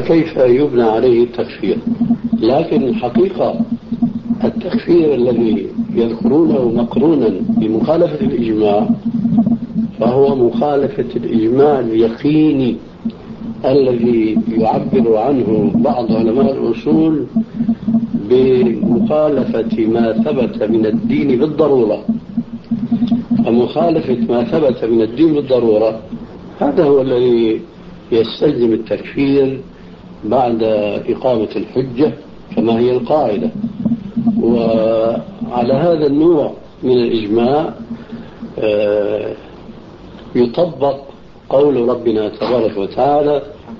فكيف يبنى عليه التكفير؟ لكن الحقيقة التكفير الذي يذكرونه مقرونا بمخالفة الإجماع فهو مخالفة الإجماع اليقيني الذي يعبر عنه بعض علماء الأصول بمخالفة ما ثبت من الدين بالضرورة. فمخالفة ما ثبت من الدين بالضرورة هذا هو الذي يستلزم التكفير بعد إقامة الحجة كما هي القاعدة. وعلى هذا النوع من الإجماع يطبق قول ربنا تبارك وتعالى: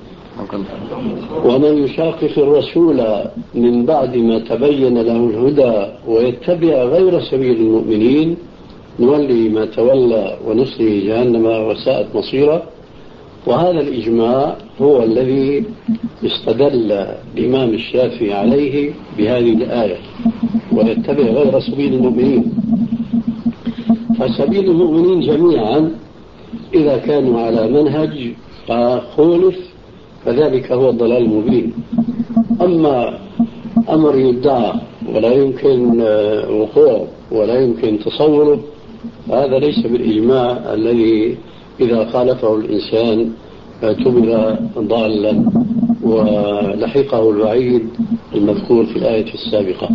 ومن يشاقق الرسول من بعد ما تبين له الهدى ويتبع غير سبيل المؤمنين نولي ما تولى ونصله جهنم وساءت مصيرا. وهذا الإجماع هو الذي استدل الإمام الشافعي عليه بهذه الآية: ويتبع غير سبيل المؤمنين. فسبيل المؤمنين جميعا إذا كانوا على منهج فخولف فذلك هو الضلال المبين. أما أمر يدعى ولا يمكن وقوعه ولا يمكن تصوره هذا ليس بالإجماع الذي إذا خالفه الإنسان اعتبر ضالا ولحقه الوعيد المذكور في الآية السابقة.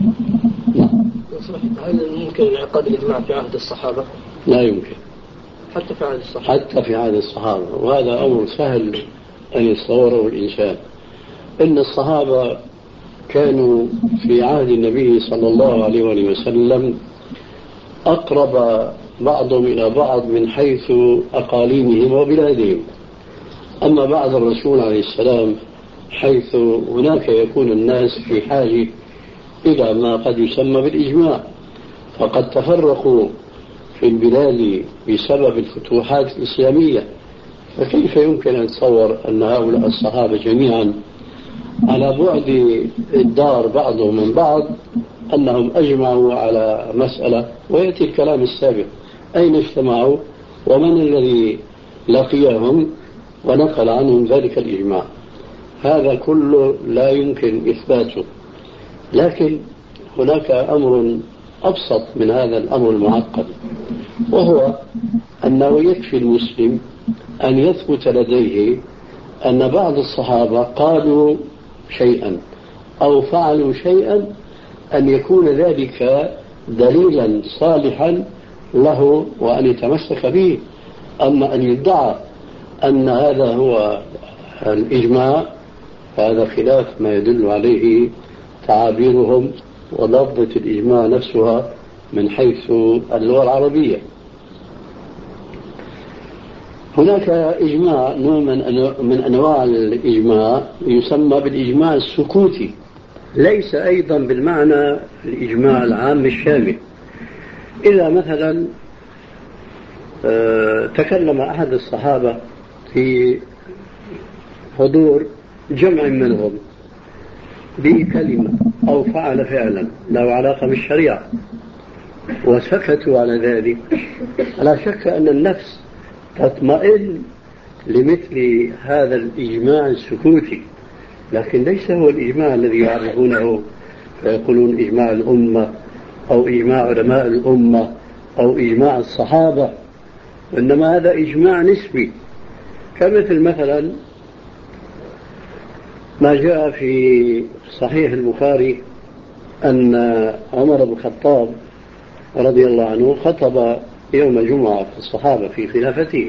هل ممكن انعقاد الإجماع في عهد الصحابة؟ لا يمكن حتى في عهد الصحابة. حتى في عهد الصحابة، وهذا أمر سهل أن يتصوره الإنسان. إن الصحابة كانوا في عهد النبي صلى الله عليه وسلم أقرب بعضهم إلى بعض من حيث أقاليمهم وبلادهم. أما بعد الرسول عليه السلام حيث هناك يكون الناس في حاجة إلى ما قد يسمى بالإجماع، فقد تفرقوا في البلاد بسبب الفتوحات الإسلامية. فكيف يمكن أن نتصور أن هؤلاء الصحابة جميعا على بعد الدار بعضهم من بعض أنهم أجمعوا على مسألة؟ ويأتي الكلام السابق: أين اجتمعوا ومن الذي لقيهم ونقل عنهم ذلك الإجماع؟ هذا كله لا يمكن إثباته. لكن هناك أمر أبسط من هذا الأمر المعقد، وهو أنه يكفي المسلم أن يثبت لديه أن بعض الصحابة قالوا شيئا أو فعلوا شيئا أن يكون ذلك دليلا صالحا له وأن يتمسك به. أما أن يدعى أن هذا هو الإجماع فهذا خلاف ما يدل عليه تعابيرهم ولفظة الإجماع نفسها من حيث اللغة العربية. هناك إجماع نوع من أنواع الإجماع يسمى بالإجماع السكوتي، ليس أيضا بالمعنى الإجماع العام الشامل. إذا مثلا تكلم أحد الصحابة في حضور جمع منهم بكلمة أو فعل فعلا له علاقة بالشريعة وسكتوا على ذلك، لا شك أن النفس تطمئن لمثل هذا الإجماع السكوتي، لكن ليس هو الإجماع الذي يعرفونه فيقولون إجماع الأمة أو إجماع علماء الأمة أو إجماع الصحابة، إنما هذا إجماع نسبي. كمثل مثلا ما جاء في صحيح البخاري أن عمر بن الخطاب رضي الله عنه خطب يوم جمعة في الصحابة في خلافته،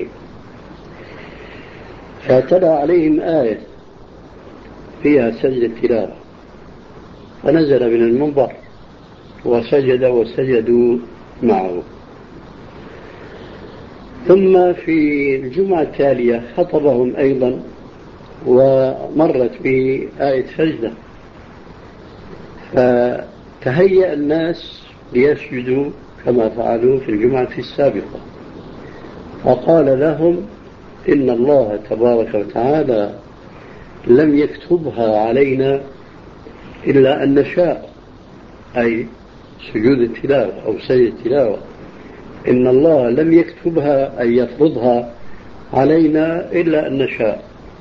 فتلا عليهم آية فيها سجدة تلاوة، فنزل من المنبر وسجد وسجدوا معه. ثم في الجمعة التالية خطبهم أيضا ومرت به آية سجدة، فتهيأ الناس ليسجدوا كما فعلوا في الجمعة السابقة، فقال لهم: إن الله تبارك وتعالى لم يكتبها علينا إلا أن نشاء، أي سجود التلاوة أو سجد التلاوة، إن الله لم يكتبها أي يفرضها علينا إلا أن نشاء.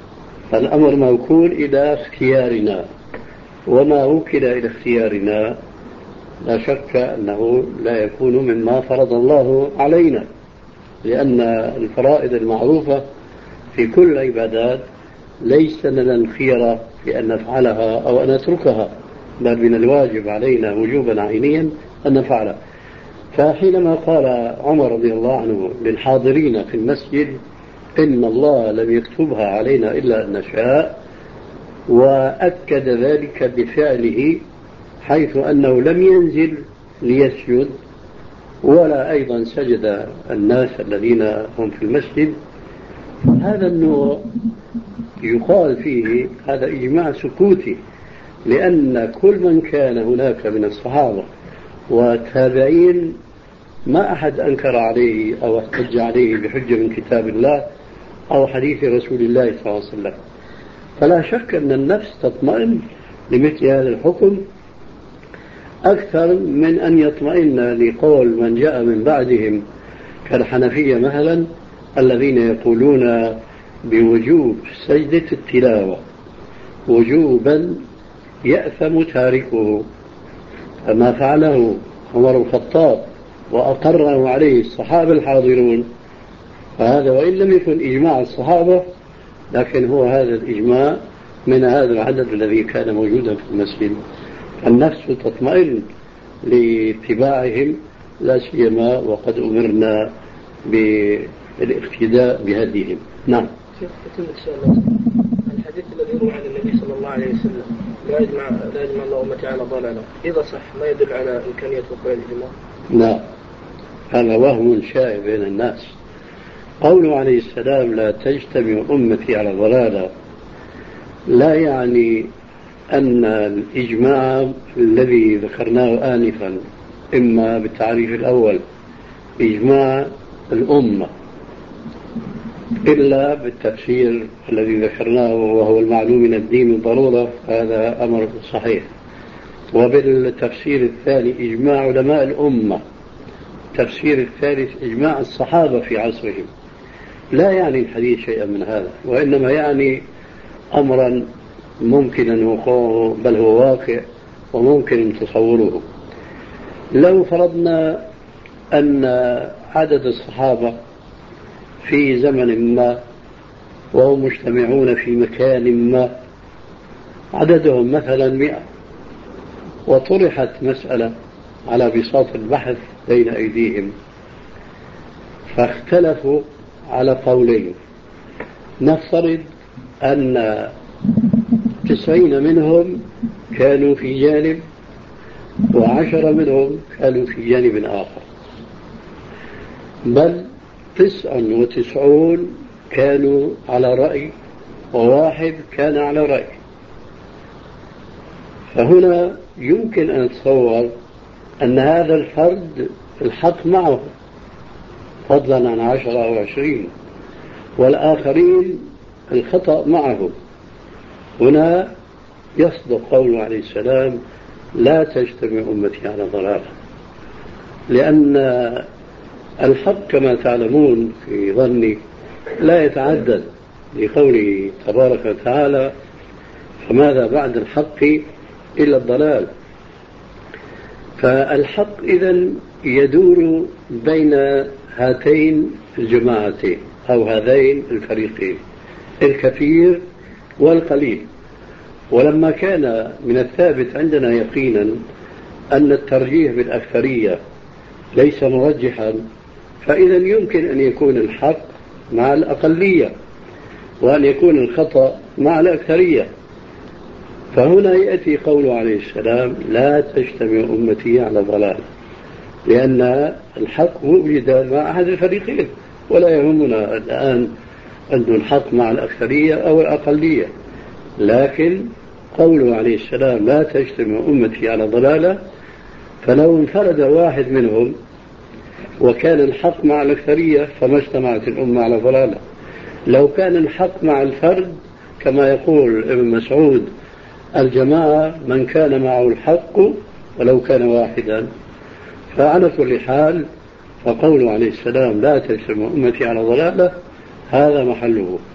فالأمر موكول إلى اختيارنا، وما وكل إلى اختيارنا لا شك أنه لا يكون مما فرض الله علينا، لأن الفرائض المعروفة في كل العبادات ليس لنا الخيرة في أن نفعلها أو أن نتركها، بل من الواجب علينا وجوبا عينيا أن نفعلها. فحينما قال عمر رضي الله عنه للحاضرين في المسجد إن الله لم يكتبها علينا إلا أن نشاء، وأكد ذلك بفعله حيث أنه لم ينزل ليسجد ولا أيضا سجد الناس الذين هم في المسجد، هذا النوع يقال فيه هذا إجماع سكوتي، لأن كل من كان هناك من الصحابة والتابعين ما أحد أنكر عليه أو احتج عليه بحجة من كتاب الله أو حديث رسول الله صلى الله عليه وسلم. فلا شك أن النفس تطمئن لمثل هذا الحكم أكثر من أن يطمئن لقول من جاء من بعدهم كالحنفية مثلا الذين يقولون بوجوب سجدة التلاوة وجوبا يأثم تاركه، فما فعله عمر الخطاب وأقره عليه الصحابة الحاضرون، فهذا وإن لم يكن إجماع الصحابة لكن هو هذا الإجماع من هذا العدد الذي كان موجودا في المسجد. النفس تطمئن لاتباعهم، لا سيما وقد أمرنا بالاقتداء بهديهم. نعم. الحديث الذي روى عن النبي صلى الله عليه وسلم لا يجمع الله أمتي على ضلالة، إذا صح ما يدل على إمكانية وقوع الإجماع؟ لا، هذا وهم شائع بين الناس. قوله عليه السلام لا تجتمع أمتي على ضلالة لا يعني أن الإجماع الذي ذكرناه آنفا إما بالتعريف الأول إجماع الأمة إلا بالتفسير الذي ذكرناه وهو المعلوم من الدين بالضرورة، هذا أمر صحيح. وبالتفسير الثاني إجماع علماء الأمة، التفسير الثالث إجماع الصحابة في عصرهم. لا يعني الحديث شيئا من هذا، وإنما يعني أمرا ممكن وقوعه بل هو واقع وممكن تصوره. لو فرضنا أن عدد الصحابة في زمن ما وهم مجتمعون في مكان ما عددهم مثلا 100، وطرحت مسألة على بساط البحث بين أيديهم فاختلفوا على قولين، نفترض أن 90 منهم كانوا في جانب و10 منهم كانوا في جانب آخر، بل 99 كانوا على رأي وواحد كان على رأي. فهنا يمكن أن نتصور أن هذا الفرد الحق معه فضلا عن 10 أو 20، والآخرين الخطأ معه. هنا يصدق قوله عليه السلام لا تجتمع أمتي على ضلالة، لأن الحق كما تعلمون في ظني لا يتعدد، لقوله تبارك وتعالى فماذا بعد الحق إلا الضلال. فالحق إذن يدور بين هاتين الجماعتين أو هذين الفريقين، الكثير والقليل. ولما كان من الثابت عندنا يقينا أن الترجيح بالأكثرية ليس مرجحا، فإذا يمكن أن يكون الحق مع الأقلية وأن يكون الخطأ مع الأكثرية. فهنا يأتي قوله عليه السلام لا تجتمع أمتي على ضلال، لأن الحق وجد مع أحد الفريقين، ولا يهمنا الآن أن الحق مع الأكثرية أو الأقلية. لكن قوله عليه السلام لا تجتمع أمتي على ضلالة، فلو انفرد واحد منهم وكان الحق مع الأكثرية فما اجتمعت الأمة على ضلالة. لو كان الحق مع الفرد كما يقول ابن مسعود الجماعة من كان معه الحق ولو كان واحدا. فعلى كل حال فقوله عليه السلام لا تجتمع أمتي على ضلالة هذا محله،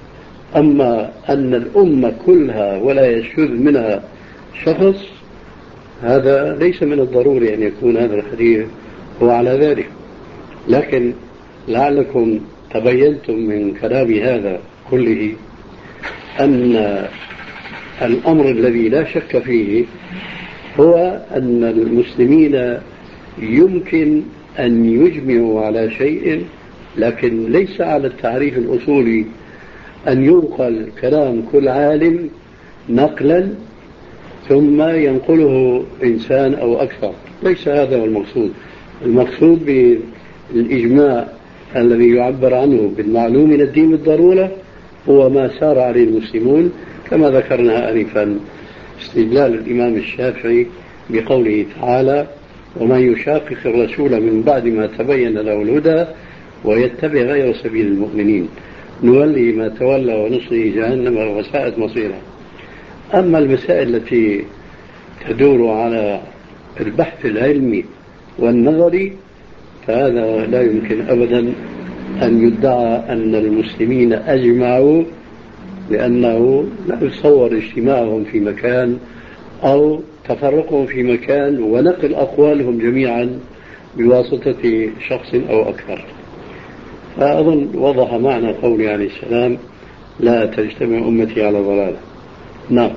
أما أن الأمة كلها ولا يشذ منها شخص، هذا ليس من الضروري أن يكون هذا الحديث هو على ذلك. لكن لعلكم تبينتم من كلام هذا كله أن الأمر الذي لا شك فيه هو أن المسلمين يمكن أن يجمعوا على شيء، لكن ليس على التعريف الأصولي أن ينقل كلام كل عالم نقلا ثم ينقله إنسان أو أكثر. ليس هذا هو المقصود. المقصود بالإجماع الذي يعبر عنه بالمعلوم من الدين بالضرورة هو ما سار عليه المسلمون، كما ذكرنا آنفا استدلال الإمام الشافعي بقوله تعالى: ومن يشاقق الرسول من بعد ما تبين له الهدى ويتبع غير سبيل المؤمنين نولي ما تولى ونصله جهنم وساءت مصيره. أما المسائل التي تدور على البحث العلمي والنظري فهذا لا يمكن أبدا أن يدعى أن المسلمين أجمعوا، لأنه لا يتصور اجتماعهم في مكان أو تفرقهم في مكان ونقل أقوالهم جميعا بواسطة شخص أو أكثر. فأظن وضح معنى قوله عليه السلام: لا تجتمع أمتي على ضلالة. نعم.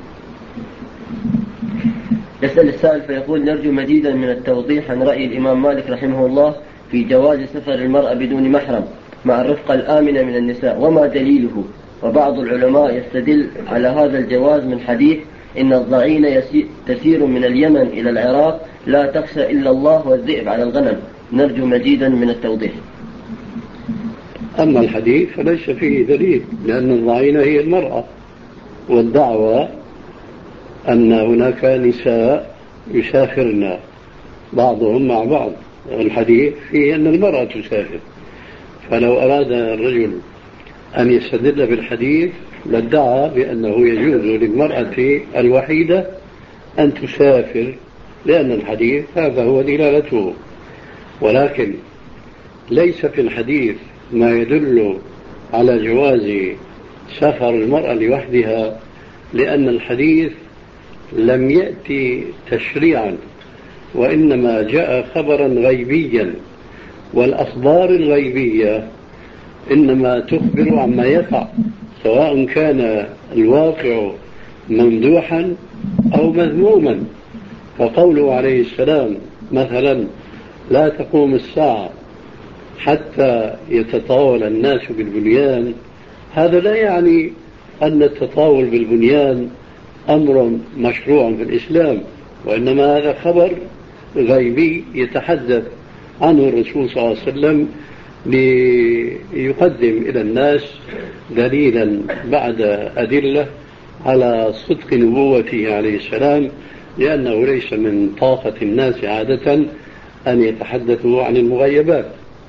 يسأل السائل فيقول: نرجو مزيدا من التوضيح عن رأي الإمام مالك رحمه الله في جواز سفر المرأة بدون محرم مع الرفقة الآمنة من النساء، وما دليله؟ وبعض العلماء يستدل على هذا الجواز من حديث: إن الضعين تسير من اليمن إلى العراق لا تخشى إلا الله والذئب على الغنم. نرجو مزيدا من التوضيح. أما الحديث فليس فيه دليل، لأن الضعينة هي المرأة، والدعوة أن هناك نساء يسافرن بعضهم مع بعض. الحديث فيه أن المرأة تسافر، فلو أراد الرجل أن يستدل بالحديث لادعى بأنه يجوز للمرأة الوحيدة أن تسافر، لأن الحديث هذا هو دلالته. ولكن ليس في الحديث ما يدل على جواز سفر المرأة لوحدها، لأن الحديث لم يأتي تشريعا، وإنما جاء خبرا غيبيا، والأخبار الغيبية إنما تخبر عما يقع، سواء كان الواقع ممدوحا أو مذموما. فقوله عليه السلام مثلا: لا تقوم الساعة حتى يتطاول الناس بالبنيان، هذا لا يعني أن التطاول بالبنيان أمر مشروع في الإسلام، وإنما هذا خبر غيبي يتحدث عنه الرسول صلى الله عليه وسلم ليقدم إلى الناس دليلا بعد أدلة على صدق نبوته عليه السلام، لأنه ليس من طاقة الناس عادة أن يتحدثوا عن المغيبات.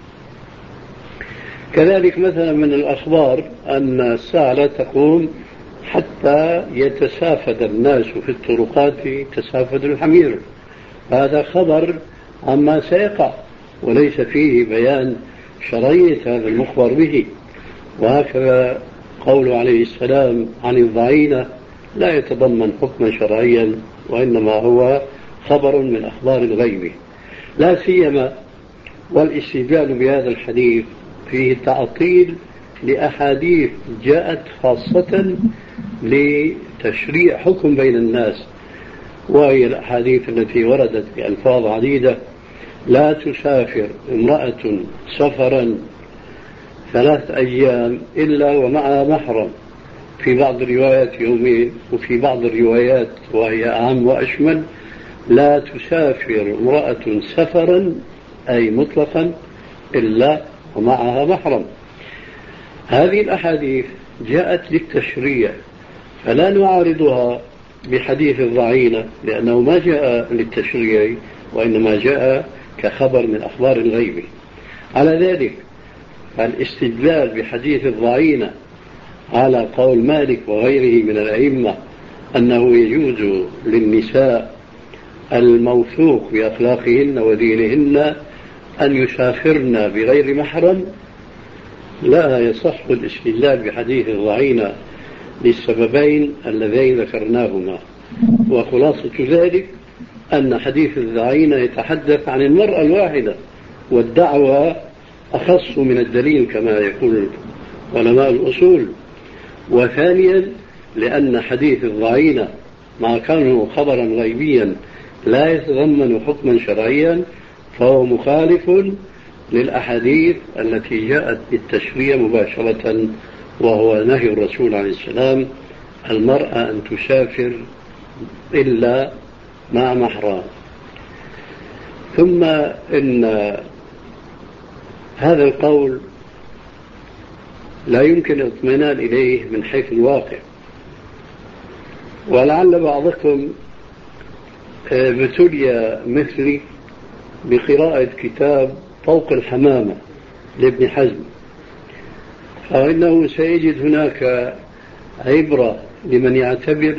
كذلك مثلا من الأخبار أن الساعة لا تقوم حتى يتسافد الناس في الطرقات تسافد الحمير، هذا خبر عما سيقع وليس فيه بيان شرعية هذا المخبر به. وهكذا قول عليه السلام عن الضعينة لا يتضمن حكما شرعيا، وإنما هو خبر من أخبار الغيب. لا سيما والاستدلال بهذا الحديث فيه تعطيل لأحاديث جاءت خاصة لتشريع حكم بين الناس، وهي الأحاديث التي وردت بألفاظ عديدة: لا تسافر امرأة سفرا 3 أيام إلا ومعها محرم، في بعض الروايات يومين، وفي بعض الروايات وهي أعم وأشمل: لا تسافر امرأة سفرا أي مطلقا إلا ومعها محرم. هذه الأحاديث جاءت للتشريع، فلا نعارضها بحديث الضعينة، لأنه ما جاء للتشريع وإنما جاء كخبر من أخبار الغيب. على ذلك الاستدلال بحديث الضعينة على قول مالك وغيره من الأئمة أنه يجوز للنساء الموثوق بأخلاقهن ودينهن أن يسافرن بغير محرم، لا يصح الاستدلال بحديث الضعينة للسببين اللذين ذكرناهما، وخلاصة ذلك أن حديث الضعينة يتحدث عن المرأة الواحدة، والدعوة أخص من الدليل كما يقول علماء الأصول. وثانيا لأن حديث الضعينة مع كونه خبرا غيبيا لا يتضمن حكما شرعيا فهو مخالف للأحاديث التي جاءت بالتشريع مباشرة، وهو نهي الرسول عليه السلام المرأة أن تسافر إلا مع محرم. ثم إن هذا القول لا يمكن الاطمئنان إليه من حيث الواقع، ولعل بعضكم ابتلي مثلي بقراءة كتاب فوق الحمامة لابن حزم، فإنه سيجد هناك عبرة لمن يعتبر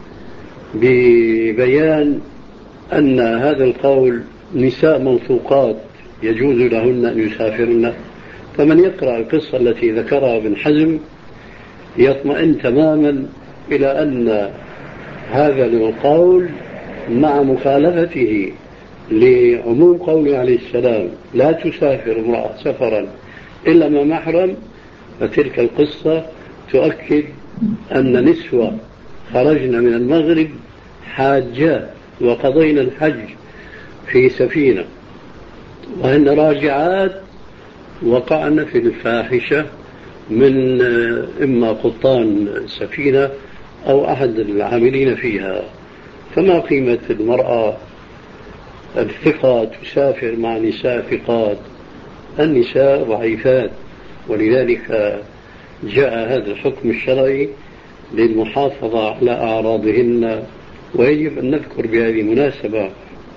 ببيان أن هذا القول نساء موثوقات يجوز لهن أن يسافرن. فمن يقرأ القصة التي ذكرها ابن حزم يطمئن تماما إلى أن هذا القول مع مخالفته لعموم قوله عليه السلام لا تسافر امرأة سفرا إلا مع محرم، فتلك القصة تؤكد أن نسوة خرجنا من المغرب حاجات وقضينا الحج في سفينة وهن راجعات وقعنا في الفاحشة من إما قبطان السفينة أو أحد العاملين فيها. فما قيمة المرأة الثقة تسافر مع نساء ثقات؟ النساء ضعيفات، ولذلك جاء هذا الحكم الشرعي للمحافظة على أعراضهن. ويجب أن نذكر بهذه المناسبة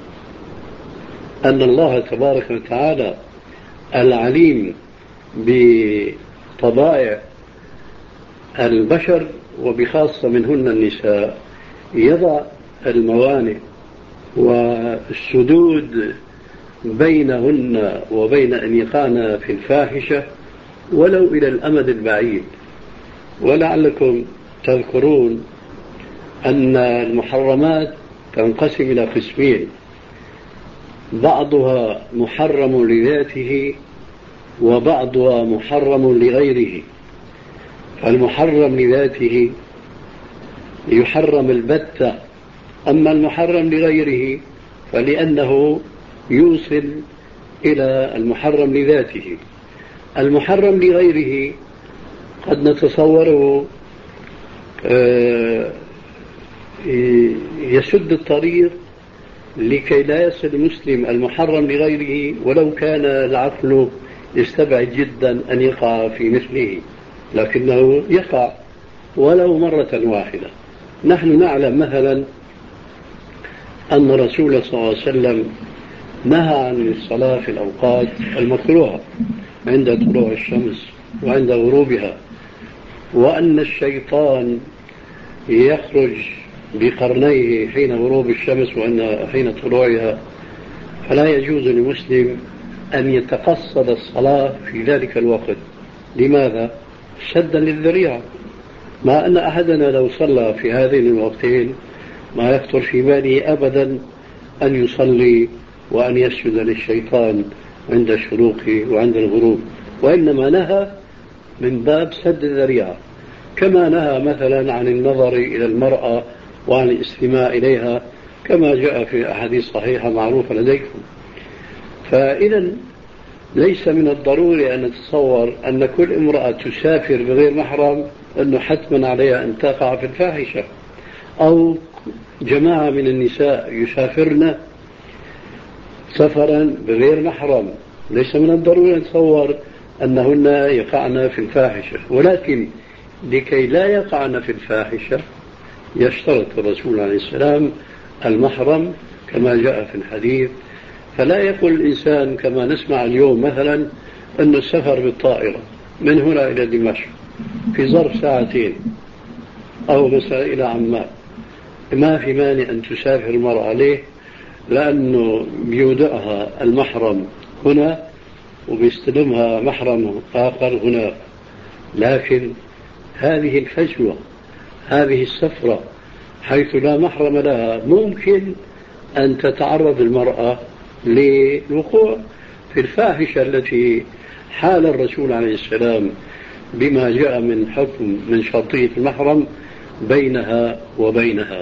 أن الله تبارك وتعالى العليم بطبائع البشر وبخاصة منهن النساء يضع الموانئ والسدود بينهن وبين أن يقعن في الفاحشة ولو إلى الأمد البعيد. ولعلكم تذكرون أن المحرمات تنقسم إلى قسمين، بعضها محرم لذاته وبعضها محرم لغيره. فالمحرم لذاته يحرم البتة، أما المحرم لغيره فلأنه يوصل إلى المحرم لذاته. المحرم لغيره قد نتصوره يسد الطريق لكي لا يصل المسلم المحرم لغيره، ولو كان العقل يستبعد جدا أن يقع في مثله، لكنه يقع ولو مرة واحدة. نحن نعلم مثلا أن الرسول صلى الله عليه وسلم نهى عن الصلاة في الأوقات المكروهة عند طلوع الشمس وعند غروبها، وأن الشيطان يخرج بقرنيه حين غروب الشمس وحين طلوعها، فلا يجوز للمسلم أن يتقصد الصلاة في ذلك الوقت. لماذا؟ سدا للذريعة، مع أن أحدنا لو صلى في هذين الوقتين ما يخطر في باله أبدا أن يصلي وأن يسجد للشيطان عند الشروق وعند الغروب، وإنما نهى من باب سد الذريعة، كما نهى مثلا عن النظر إلى المرأة وعن الاستماع إليها كما جاء في أحاديث صحيحة معروفة لديكم. فإذا ليس من الضروري أن نتصور أن كل امرأة تسافر بغير محرم أنه حتما عليها أن تقع في الفاحشة، أو جماعة من النساء يسافرن سفرا بغير محرم ليس من الضروري أن نتصور أنهن يقعن في الفاحشة. ولكن لكي لا يقعن في الفاحشة يشترط الرسول عليه السلام المحرم كما جاء في الحديث. فلا يقول الإنسان كما نسمع اليوم مثلا أن السفر بالطائرة من هنا إلى دمشق في ظرف ساعتين أو مثلا إلى عمان ما في مانع أن تسافر المرأة عليه، لأنه بيودعها المحرم هنا وبيستلمها محرم آخر هناك. لكن هذه الفجوة، هذه السفرة حيث لا محرم لها، ممكن أن تتعرض المرأة للوقوع في الفاحشة التي حال الرسول عليه السلام بما جاء من حكم من شرطية المحرم بينها وبينها.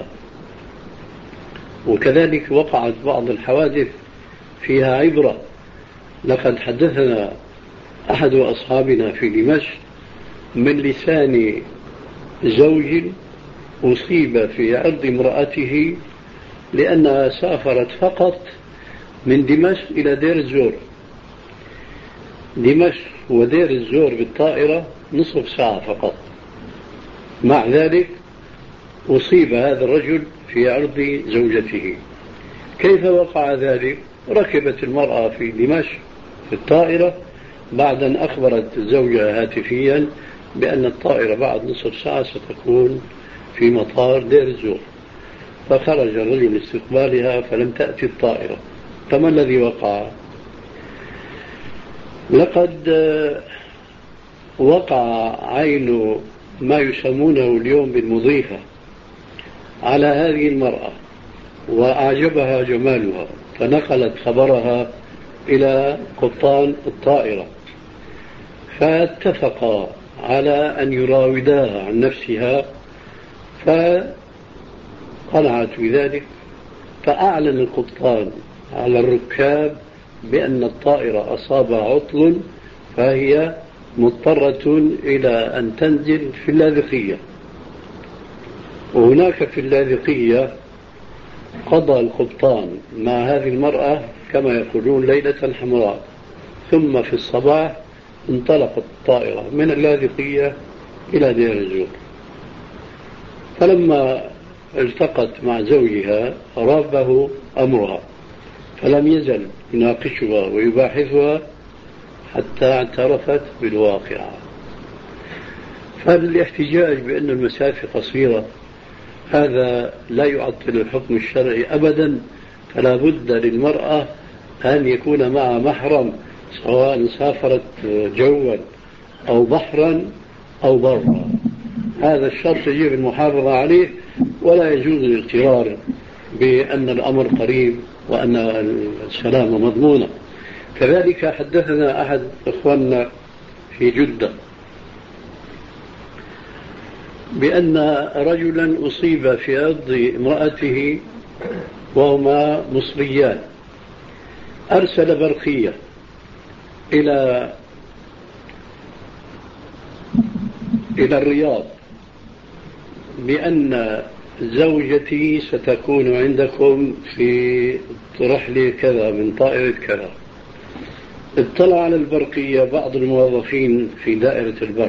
وكذلك وقعت بعض الحوادث فيها عبرة. لقد حدثنا أحد أصحابنا في دمشق من لسان زوج أصيب في عرض امرأته لأنها سافرت فقط من دمشق إلى دير الزور. دمشق ودير الزور بالطائرة نصف ساعة فقط. مع ذلك أصيب هذا الرجل في عرض زوجته. كيف وقع ذلك؟ ركبت المرأة في دمشق في الطائرة بعد أن أخبرت زوجها هاتفيا بأن الطائرة بعد نصف ساعة ستكون في مطار دير الزور، فخرج الرجل لاستقبالها فلم تأتي الطائرة. فما الذي وقع؟ لقد وقع عين ما يسمونه اليوم بالمضيفة على هذه المرأة وأعجبها جمالها، فنقلت خبرها إلى قبطان الطائرة، فاتفقا على أن يراوداها عن نفسها، فقنعت بذلك. فأعلن القبطان على الركاب بأن الطائرة أصابها عطل، فهي مضطرة إلى أن تنزل في اللاذقية. وهناك في اللاذقية قضى القبطان مع هذه المرأة كما يقولون ليلة حمراء، ثم في الصباح انطلقت الطائرة من اللاذقية إلى دير الزور. فلما التقت مع زوجها رابه أمرها، فلم يزل يناقشها ويباحثها حتى اعترفت بالواقعة. فالاحتجاج بأن المسافة قصيرة هذا لا يعطل الحكم الشرعي أبدا، فلا بد للمرأة أن يكون معها محرم سواء سافرت جوا أو بحرا أو برا. هذا الشرط يجب المحافظة عليه، ولا يجوز الاغترار بأن الأمر قريب وأن السلامة مضمونة. كذلك حدثنا أحد إخواننا في جدة بأن رجلا أصيب في عرض امرأته وهما مصريان، أرسل برقية إلى الرياض بأن زوجتي ستكون عندكم في رحلة كذا من طائرة كذا. اطلع على البرقية بعض الموظفين في دائرة البرق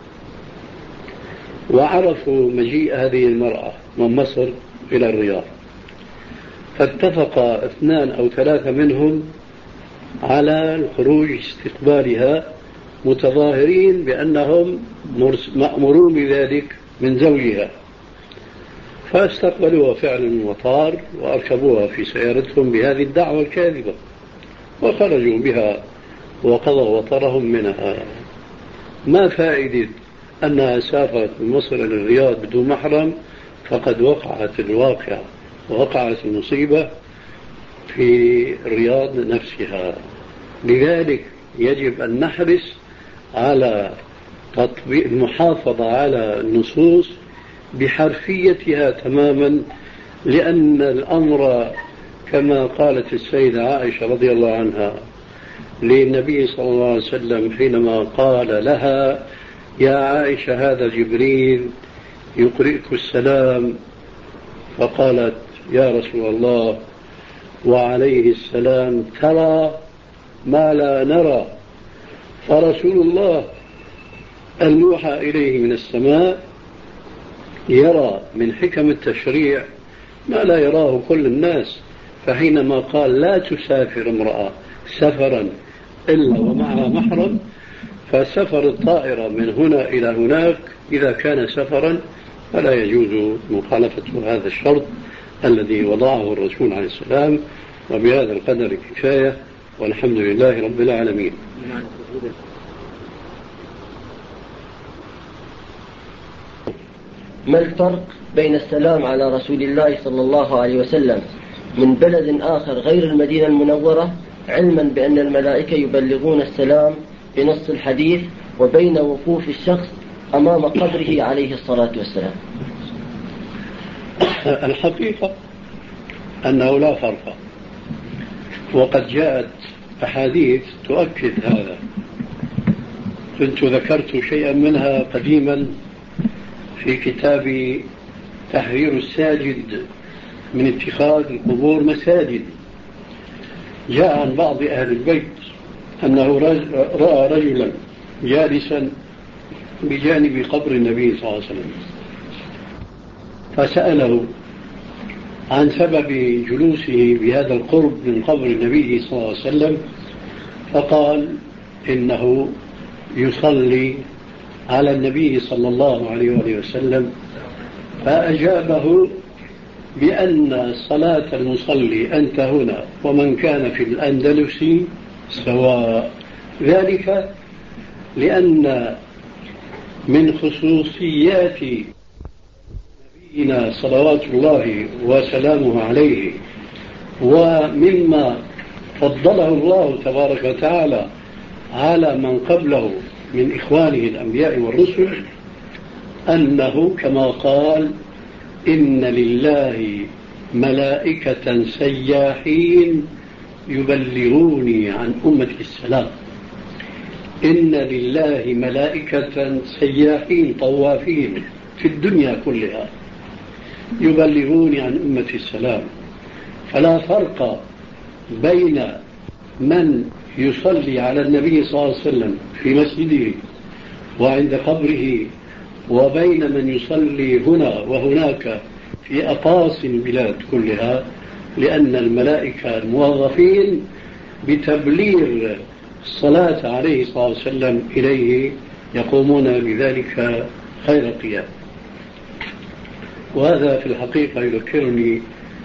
وعرفوا مجيء هذه المرأة من مصر إلى الرياض، فاتفق 2 أو 3 منهم على الخروج استقبالها متظاهرين بأنهم مأمورون بذلك من زوجها. فاستقبلوها فعلا من المطار وأركبوها في سيارتهم بهذه الدعوة الكاذبة وخرجوا بها وقضوا وطرهم منها. ما فائدة أنها سافرت من مصر إلى الرياض بدون محرم؟ فقد وقعت الواقعة ووقعت المصيبة في الرياض نفسها. لذلك يجب أن نحرص على تطبيق المحافظة على النصوص بحرفيتها تماما، لأن الأمر كما قالت السيدة عائشة رضي الله عنها للنبي صلى الله عليه وسلم حينما قال لها: يا عائشة هذا جبريل يقرئك السلام، فقالت: يا رسول الله وعليه السلام ترى ما لا نرى. فرسول الله الموحى إليه من السماء يرى من حكم التشريع ما لا يراه كل الناس. فحينما قال لا تسافر امرأة سفرا إلا ومعها محرم، فسفر الطائرة من هنا إلى هناك إذا كان سفرا فلا يجوز مخالفة هذا الشرط الذي وضعه الرسول عليه السلام. وبهذا القدر كفاية، والحمد لله رب العالمين. ما الفرق بين السلام على رسول الله صلى الله عليه وسلم من بلد آخر غير المدينة المنورة، علما بأن الملائكة يبلغون السلام بنص الحديث، وبين وقوف الشخص أمام قبره عليه الصلاة والسلام؟ الحقيقة أنه لا فرق، وقد جاءت أحاديث تؤكد هذا. كنت ذكرت شيئا منها قديما في كتاب تحرير الساجد من اتخاذ القبور مساجد. جاء عن بعض أهل البيت أنه رأى رجلا جالسا بجانب قبر النبي صلى الله عليه وسلم، فسأله عن سبب جلوسه بهذا القرب من قبر النبي صلى الله عليه وسلم، فقال إنه يصلي على النبي صلى الله عليه وسلم. فأجابه بأن صلاة المصلي أنت هنا ومن كان في الأندلس سواء، ذلك لأن من خصوصيات نبينا صلوات الله وسلامه عليه، ومما فضله الله تبارك وتعالى على من قبله من إخوانه الأنبياء والرسل، أنه كما قال إن لله ملائكة سياحين يبلغوني عن أمتي السلام. إن لله ملائكة سياحين طوافين في الدنيا كلها يبلغوني عن أمتي السلام. فلا فرق بين من يصلي على النبي صلى الله عليه وسلم في مسجده وعند قبره وبين من يصلي هنا وهناك في أقاصي البلاد كلها، لأن الملائكة الموظفين بتبليغ الصلاة عليه صلى الله عليه وسلم إليه يقومون بذلك خير قيام. وهذا في الحقيقة يذكرني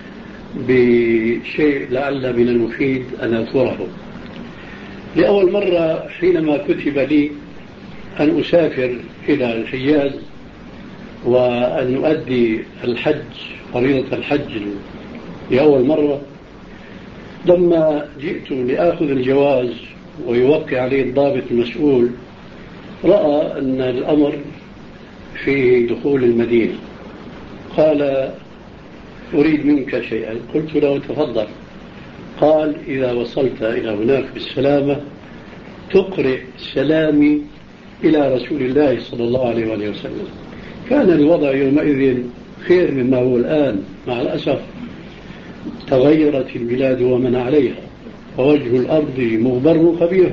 بشيء لعل من المفيد أن أذكره. لأول مرة حينما كتب لي أن أسافر إلى الحجاز وأن أؤدي الحج، فريضة الحج لأول مرة، لما جئت لآخذ الجواز ويوقع عليه الضابط المسؤول، رأى أن الأمر في دخول المدينة. قال أريد منك شيئا. قلت له تفضل. قال إذا وصلت إلى هناك بالسلامة تقرئ سلامي إلى رسول الله صلى الله عليه وسلم. كان الوضع يومئذ خير مما هو الآن، مع الأسف تغيرت البلاد ومن عليها، ووجه الأرض مغبر قبيح.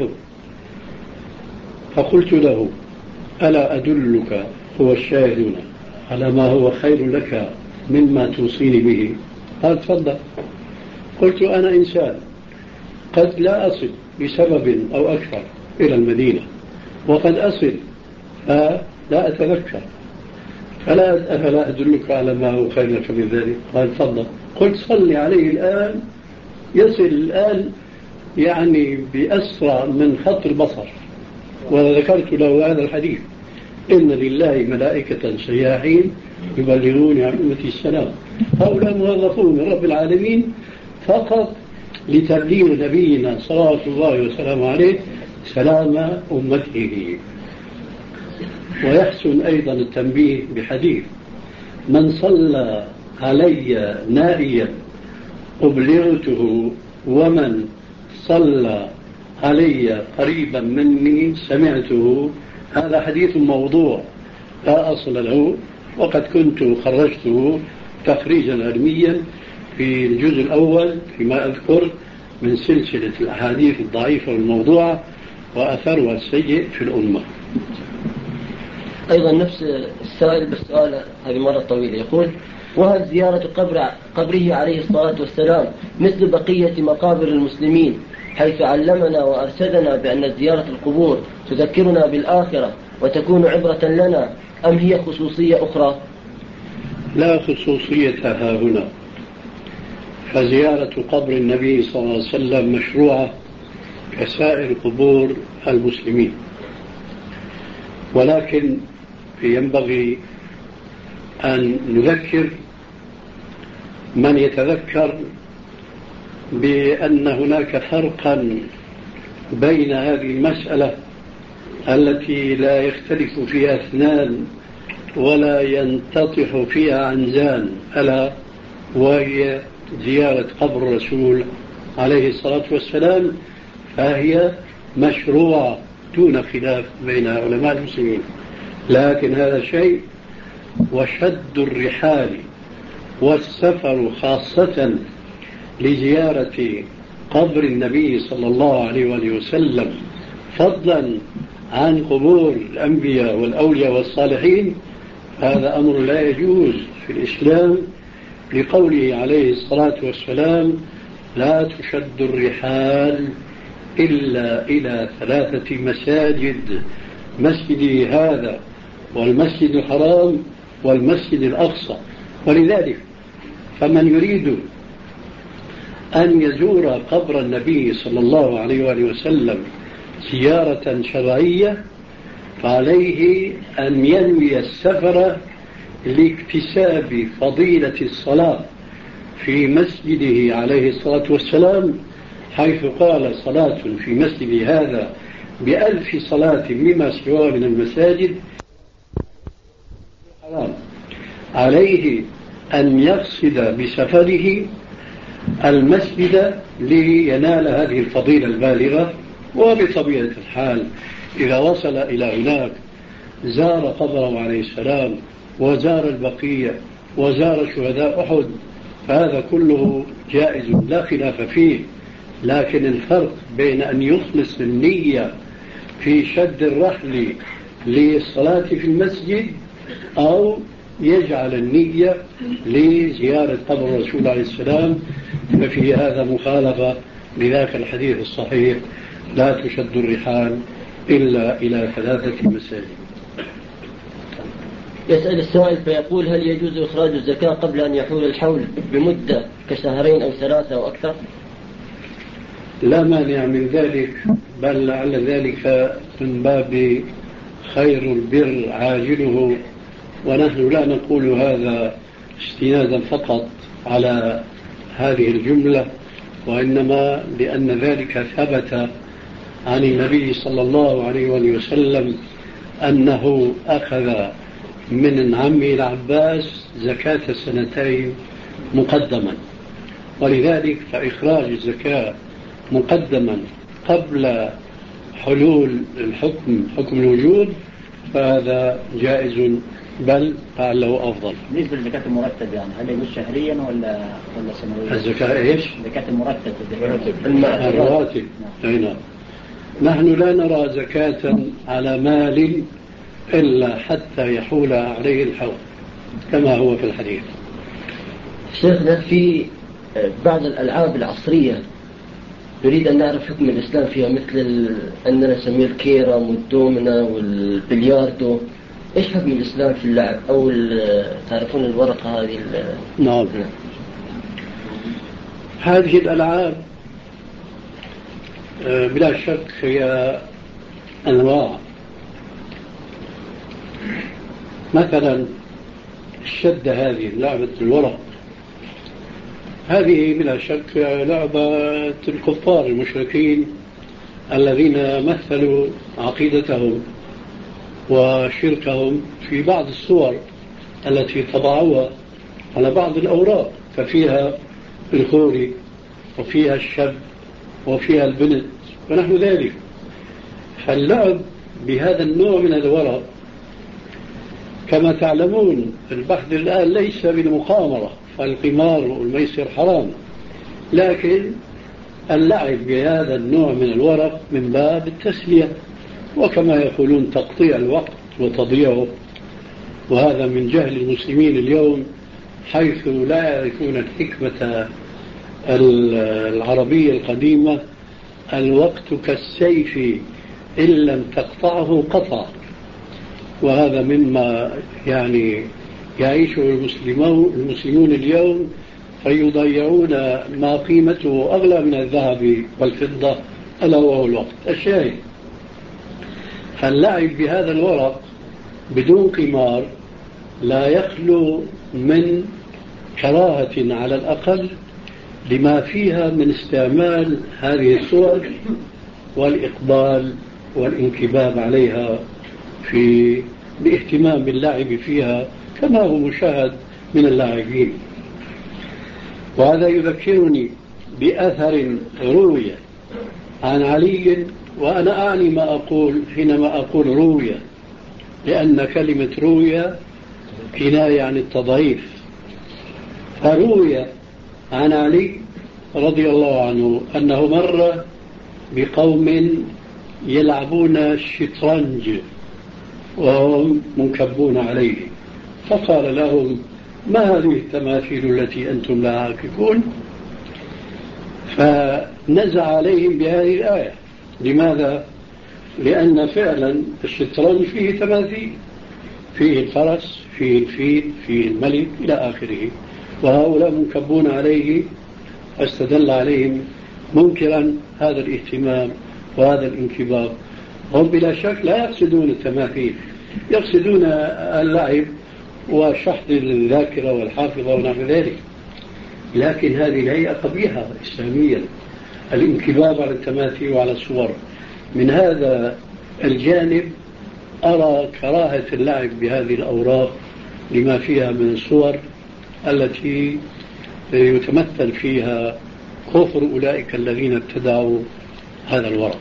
فقلت له ألا أدلك هو الشاهدون على ما هو خير لك مما توصيني به؟ قال تفضل. قلت أنا إنسان قد لا أصل بسبب أو أكثر إلى المدينة، وقد أصل فلا أتذكر، أفلا أدلك على ما هو خير لك من ذلك؟ قال تفضل. قلت صلي عليه الآن، يصل الآن يعني بأسرع من خط البصر. وذكرت له هذا الحديث إن لله ملائكة سياحين يبلغون عن أمتي السلام. هؤلاء موظفون من رب العالمين فقط لتبليغ نبينا صلى الله وسلامه عليه سلام أمته. ويحسن أيضا التنبيه بحديث من صلى علي نائيا أبلغته ومن صلى علي قريبا مني سمعته. هذا حديث موضوع لا أصل له، وقد كنت خرجته تخريجا علميا في الجزء الأول فيما أذكر من سلسلة الأحاديث الضعيفة والموضوعة وأثرها السيء في الأمة. أيضا نفس السائل بالسؤال هذه مرة طويلة يقول: وهل زيارة قبره عليه الصلاة والسلام مثل بقية مقابر المسلمين، حيث علمنا وأرشدنا بأن زيارة القبور تذكرنا بالآخرة وتكون عبرة لنا، أم هي خصوصية أخرى؟ لا خصوصية ها هنا، فزيارة قبر النبي صلى الله عليه وسلم مشروعة كسائر قبور المسلمين، ولكن ينبغي أن نذكر من يتذكر بأن هناك فرقا بين هذه المسألة التي لا يختلف فيها اثنان ولا ينتطح فيها عنزان، ألا وهي زيارة قبر الرسول عليه الصلاة والسلام، فهي مشروعة دون خلاف بين علماء المسلمين. لكن هذا شيء، وشد الرحال والسفر خاصة لزيارة قبر النبي صلى الله عليه وآله وسلم فضلا عن قبور الأنبياء والأولياء والصالحين، هذا أمر لا يجوز في الإسلام، لقوله عليه الصلاة والسلام: لا تشد الرحال إلا إلى 3 مساجد، مسجدي هذا والمسجد الحرام والمسجد الأقصى. ولذلك فمن يريد أن يزور قبر النبي صلى الله عليه وآله وسلم زيارة شرعية فعليه أن ينوي السفر لاكتساب فضيلة الصلاة في مسجده عليه الصلاة والسلام، حيث قال: صلاة في مسجد هذا ب1000 صلاة مما سواه من المساجد. عليه أن يقصد بسفره المسجد لينال هذه الفضيلة البالغة. وبطبيعة الحال إذا وصل إلى هناك زار قبره عليه السلام وزار البقيع وزار شهداء أحد، فهذا كله جائز لا خلاف فيه. لكن الفرق بين أن يخلص النية في شد الرحل للصلاة في المسجد أو يجعل النية لزيارة قبر الرسول عليه السلام، ففي هذا مخالفة لذاك الحديث الصحيح: لا تشد الرحال إلا إلى 3 مساجد. يسأل السائل فيقول: هل يجوز إخراج الزكاة قبل أن يحول الحول بمدة كشهرين أو 3 أو أكثر؟ لا مانع من ذلك، بل لعل ذلك من باب خير البر عاجله، ونحن لا نقول هذا استنادا فقط على هذه الجملة، وإنما لأن ذلك ثبت عن النبي صلى الله عليه وسلم أنه أخذ من عمه العباس زكاة 2 مقدما، ولذلك فإخراج الزكاة مقدما قبل حلول الحكم، حكم الوجود، فهذا جائز بل لعله أفضل. بالنسبة لزكاة المرتب يعني هل يجوز شهريا ولا سنويا؟ الزكاة إيش؟ زكاة المرتب. الرواتب. نعم. نحن لا نرى زكاة على مال إلا حتى يحول عليه الحول كما هو في الحديث. شيخنا، في بعض الألعاب العصرية نريد أن نعرف حكم الإسلام فيها، مثل أننا نسميه الكيرم والدومنا والبلياردو، إيش حكم الإسلام في اللعب؟ أو تعرفون الورقة هذه؟ نعم. هذه الألعاب بلا شك هي أنواع. مثلا الشدة، هذه لعبة الورق، هذه بلا شك لعبة الكفار المشركين الذين مثلوا عقيدتهم وشركهم في بعض الصور التي طبعوها على بعض الأوراق، ففيها الخوري وفيها الشاب وفيها البنت ونحو ذلك. فاللعب بهذا النوع من الورق كما تعلمون البحث الآن ليس بالمقامرة، فالقمار والميسر حرام، لكن اللعب بهذا النوع من الورق من باب التسلية، وكما يقولون تقطيع الوقت وتضييعه. وهذا من جهل المسلمين اليوم، حيث لا يعرفون الحكمة العربية القديمة: الوقت كالسيف إن لم تقطعه قطع. وهذا مما يعني يعيشه المسلمون اليوم، فيضيعون ما قيمته أغلى من الذهب والفضة ألا وهو الوقت. الشاهد فاللعب بهذا الورق بدون قمار لا يخلو من كراهة على الأقل لما فيها من استعمال هذه الصور والإقبال والانكباب عليها باهتمام باللعب فيها كما هو مشاهد من اللاعبين. وهذا يذكرني بأثر روي عن علي، وأنا أعني ما أقول حينما أقول روي، لأن كلمة روي كناية عن التضعيف. فروي عن علي رضي الله عنه أنه مر بقوم يلعبون الشطرنج وهم منكبون عليه، فقال لهم: ما هذه التماثيل التي أنتم لها عاكفون؟ فنزع عليهم بهذه الآية. لماذا؟ لأن فعلا الشطرنج فيه تماثيل، فيه الفرس، فيه الفيل، فيه الملك إلى آخره، وهؤلاء منكبون عليه، استدل عليهم منكرا هذا الاهتمام وهذا الانكباب. هم بلا شك لا يقصدون التماثيل، يقصدون اللعب وشحذ الذاكرة والحافظة ونحو ذلك، لكن هذه الهيئة قبيحة إسلاميا، الانكباب على التماثيل وعلى الصور. من هذا الجانب أرى كراهة اللعب بهذه الأوراق لما فيها من الصور التي يتمثل فيها كفر أولئك الذين ابتدعوا هذا الورق.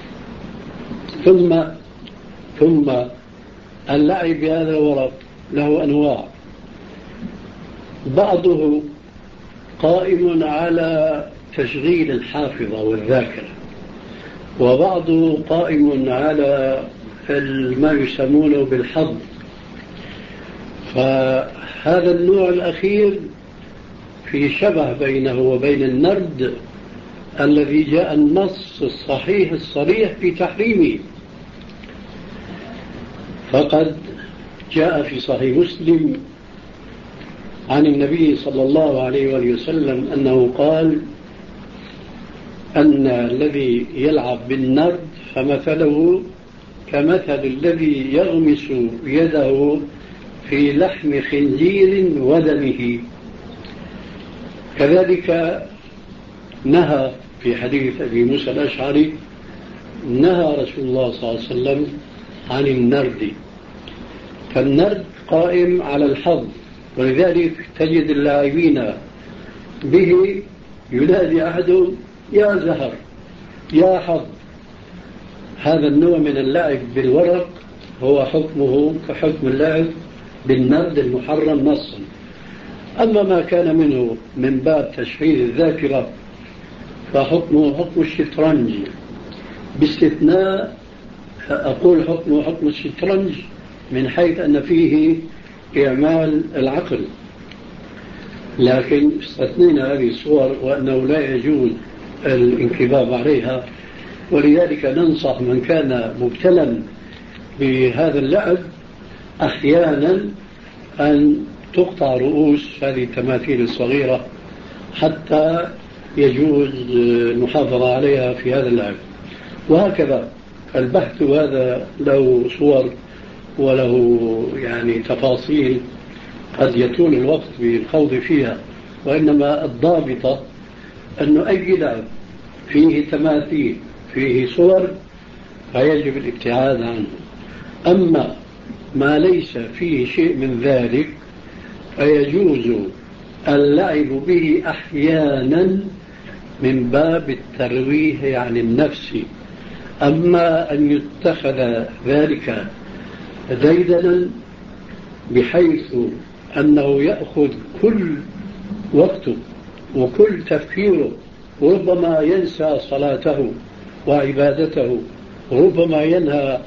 ثم اللعب بهذا الورق له أنواع، بعضه قائم على تشغيل الحافظة والذاكرة، وبعضه قائم على ما يسمونه بالحظ. فهذا النوع الأخير في شبه بينه وبين النرد الذي جاء النص الصحيح الصريح في تحريمه. فقد جاء في صحيح مسلم عن النبي صلى الله عليه وسلم أنه قال أن الذي يلعب بالنرد فمثله كمثل الذي يغمس يده في لحم خنزير ودمه. كذلك نهى في حديث أبي موسى الأشعري، نهى رسول الله صلى الله عليه وسلم عن النرد. فالنرد قائم على الحظ، ولذلك تجد اللاعبين به ينادي أحدهم: يا زهر، يا حظ. هذا النوع من اللعب بالورق هو حكمه كحكم اللعب بالنرد المحرم نصا. أما ما كان منه من باب تشغيل الذاكرة فحكمه حكم الشطرنج، باستثناء أقول حكمه حكم الشطرنج من حيث أن فيه إعمال العقل، لكن استثنينا هذه الصور وأنه لا يجوز الانكباب عليها. ولذلك ننصح من كان مبتلا بهذا اللعب أحيانا أن تقطع رؤوس هذه التماثيل الصغيرة حتى يجوز المحافظة عليها في هذا اللعب. وهكذا البحث هذا له صور وله يعني تفاصيل قد يطول الوقت بالخوض فيها، وإنما الضابطة أنه أي لعب فيه تماثيل فيه صور فيجب الابتعاد عنه. أما ما ليس فيه شيء من ذلك فيجوز اللعب به أحيانا من باب الترويه عن النفس. أما أن يتخذ ذلك ديدنا بحيث أنه يأخذ كل وقته وكل تفكيره، وربما ينسى صلاته وعبادته، وربما ينسى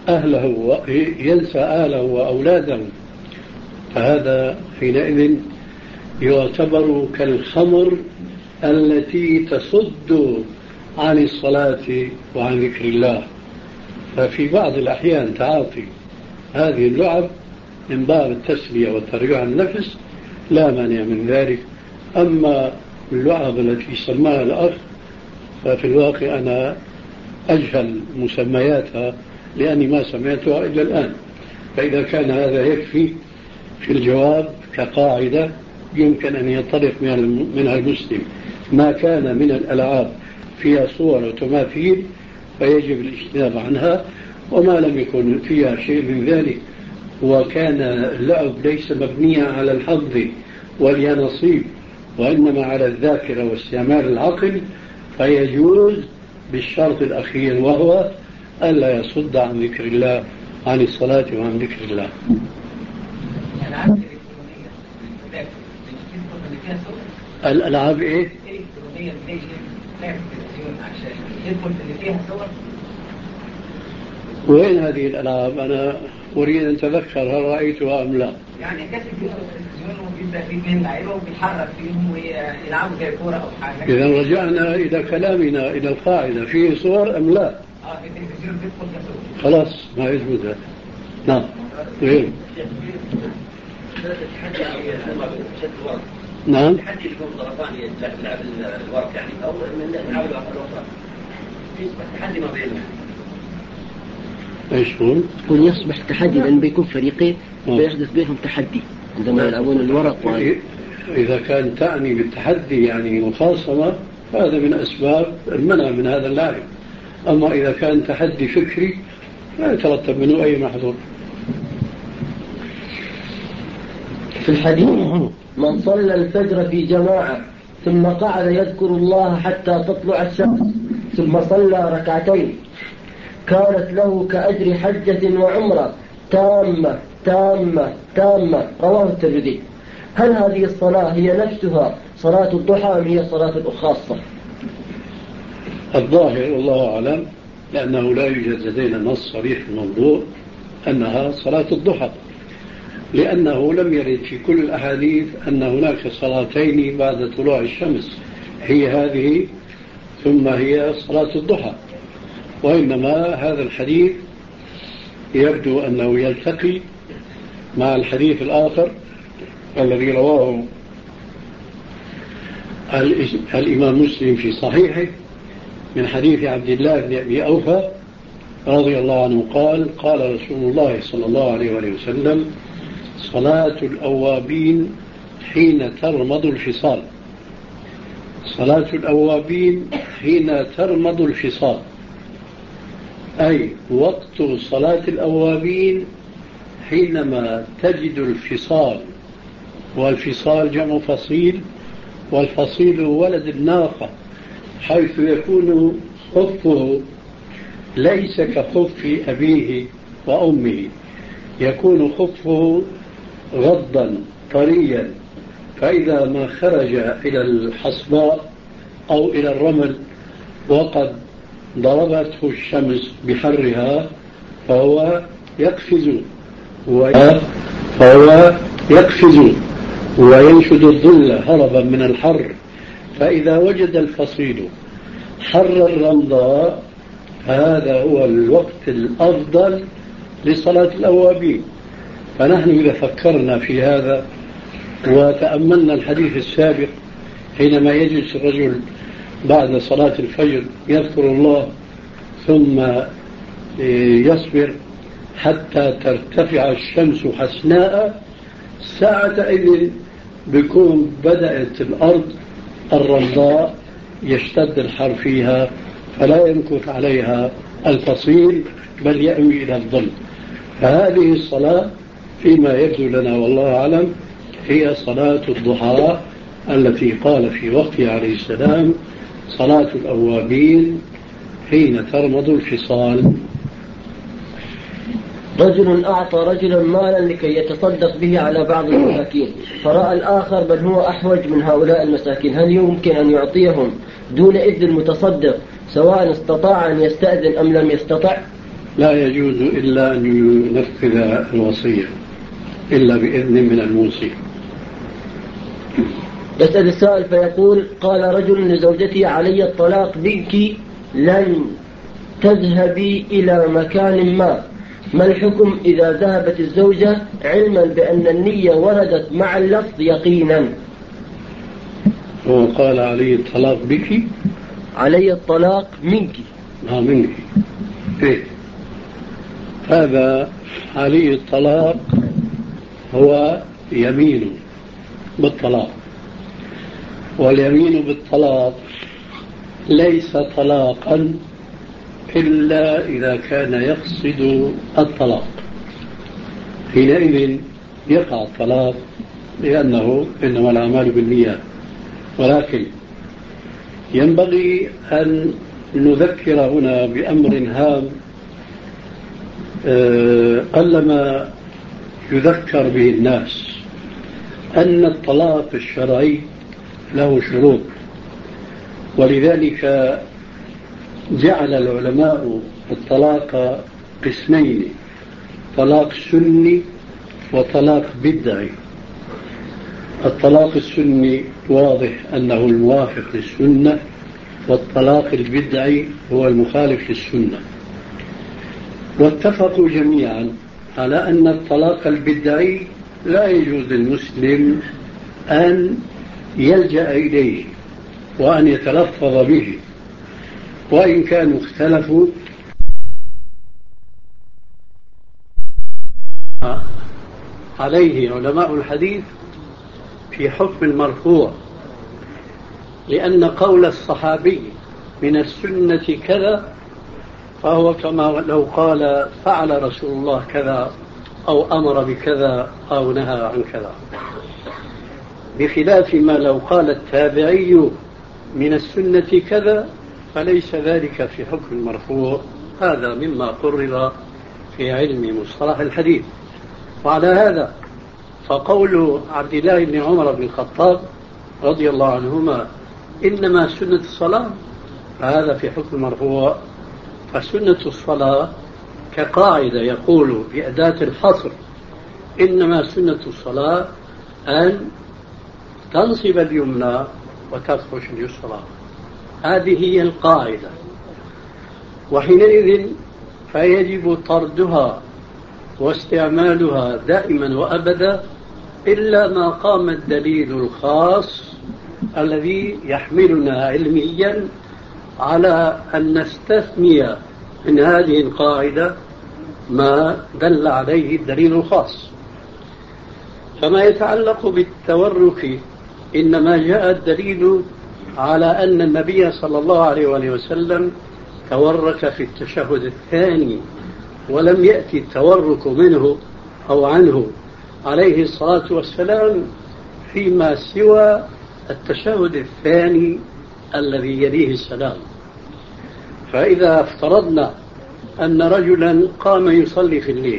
أهله وأولاده، فهذا حينئذ يعتبر كالخمر التي تصد عن الصلاة وعن ذكر الله. ففي بعض الأحيان تعاطي هذه اللعب من باب التسلية والترجيع عن النفس لا مانع من ذلك. أما اللعب التي سماها الأخ ففي الواقع أنا أجهل مسمياتها لأني ما سمعتها إلا الآن. فإذا كان هذا يكفي في الجواب كقاعدة يمكن أن ينطلق منها المسلم. ما كان من الألعاب فيها صور وتماثيل فيجب الاجتناب عنها، وما لم يكن فيها شيء من ذلك وكان اللعب ليس مبنيا على الحظ واليانصيب وإنما على الذاكرة واستعمال العقل فيجوز بالشرط الأخير وهو ألا يصد عن ذكر الله، عن الصلاة وعن ذكر الله. الألعاب إيه؟ وين هذه الألعاب؟ أنا أريد أن أتذكر هل رأيتها أم لا؟ يعني كاتب في التلفزيون وبيبدأ في اثنين لعيبة وبيحرك فيهم ويلعبوا زي كورة أو حاجة. إذا رجعنا إلى كلامنا إلى القاعدة، فيه صور أم لا؟ في التلفزيون بيدخل كصور. خلاص ما يجوز هذا. نعم. غير. نعم. التحدي يكون طرفان يلعب الورق يعني أو من يلعب الورق. التحدي ما بينهم. ايش هو؟ يكون يصبح تحدي لأنه بيكون فريقين ويحدث بينهم تحدي عندما يلعبون الورق. إذا كان تعني بالتحدي يعني مخاصمة هذا من أسباب المنع من هذا اللعب. أما إذا كان تحدي فكري لا يترتب منه أي محظور. في الحديث من صلى الفجر في جماعة ثم قعد يذكر الله حتى تطلع الشمس ثم صلى ركعتين كانت له كأجر حجة وعمرة تامة تامة تامة، رواه الترمذي. هل هذه الصلاة هي نفسها صلاة الضحى أم هي صلاة خاصة؟ الظاهر والله أعلم لأنه لا يوجد لدينا نص صريح في الموضوع أنها صلاة الضحى، لأنه لم يرد في كل الأحاديث أن هناك صلاتين بعد طلوع الشمس هي هذه ثم هي صلاة الضحى، وإنما هذا الحديث يبدو أنه يلتقي مع الحديث الآخر الذي رواه الإمام مسلم في صحيحه من حديث عبد الله بن أبي أوفى رضي الله عنه قال قال رسول الله صلى الله عليه وسلم صلاة الأوابين حين ترمض الفصال. صلاة الأوابين حين ترمض الفصال أي وقت صلاة الأوابين حينما تجد الفصال، والفصال جمع فصيل، والفصيل ولد الناقة، حيث يكون خفه ليس كخف أبيه وأمه، يكون خفه غضا طريا، فإذا ما خرج إلى الحصباء أو إلى الرمل وقد ضربته الشمس بحرها فهو يقفز وينشد الظل هربا من الحر. فإذا وجد الفصيل حر الرمضاء هذا هو الوقت الأفضل لصلاة الأوابين. فنحن إذا فكرنا في هذا وتأملنا الحديث السابق حينما يجلس الرجل بعد صلاة الفجر يذكر الله ثم يصبر حتى ترتفع الشمس حسناء، ساعتئذ بيكون بدأت الأرض الرمضاء يشتد الحر فيها فلا يمكث عليها الفصيل بل يأوي إلى الظل. فهذه الصلاة فيما يبدو لنا والله أعلم هي صلاة الضحى التي قال في وقتها عليه السلام صلاة الأوابين حين ترمض الفصال. رجل أعطى رجلا مالا لكي يتصدق به على بعض المساكين، فرأى الآخر بل هو أحوج من هؤلاء المساكين، هل يمكن أن يعطيهم دون إذن المتصدق سواء استطاع أن يستأذن أم لم يستطع؟ لا يجوز إلا أن ينفذ الوصية إلا بإذن من الموصي. يسأل السائل فيقول قال رجل لزوجتي علي الطلاق بك لن تذهبي إلى مكان ما الحكم إذا ذهبت الزوجة علما بأن النية وردت مع اللفظ يقينا؟ هو قال علي الطلاق بك، علي الطلاق منك، مني إيه؟ هذا عليه الطلاق هو يمين بالطلاق، واليمين بالطلاق ليس طلاقا إلا إذا كان يقصد الطلاق، حينئذ يقع الطلاق لأنه إنما الأعمال بالنيات. ولكن ينبغي أن نذكر هنا بأمر هام قلما يذكر به الناس، أن الطلاق الشرعي له شروط، ولذلك جعل العلماء الطلاق قسمين: طلاق سني وطلاق بدعي. الطلاق السني واضح أنه الموافق للسنة، والطلاق البدعي هو المخالف للسنة. واتفقوا جميعا على أن الطلاق البدعي لا يجوز للمسلم أن يلجأ إليه وأن يتلفظ به، وإن كانوا اختلفوا عليه علماء الحديث في حكم المرفوع، لأن قول الصحابي من السنة كذا فهو كما لو قال فعل رسول الله كذا أو أمر بكذا أو نهى عن كذا، بخلاف ما لو قال التابعي من السنة كذا فليس ذلك في حكم المرفوع. هذا مما قرر في علم مصطلح الحديث. وعلى هذا فقول عبد الله بن عمر بن الخطاب رضي الله عنهما إنما سنة الصلاة، فهذا في حكم المرفوع. فسنة الصلاة كقاعدة يقول بأداة الحصر إنما سنة الصلاة أن تنصب اليمنى وتفرش اليسرى، هذه هي القاعدة، وحينئذ فيجب طردها واستعمالها دائما وأبدا إلا ما قام الدليل الخاص الذي يحملنا علميا على أن نستثني من هذه القاعدة ما دل عليه الدليل الخاص. فما يتعلق بالتورك إنما جاء الدليل على أن النبي صلى الله عليه وسلم تورك في التشهد الثاني، ولم يأتي التورك منه أو عنه عليه الصلاة والسلام فيما سوى التشهد الثاني الذي يليه السلام. فإذا افترضنا أن رجلا قام يصلي في الليل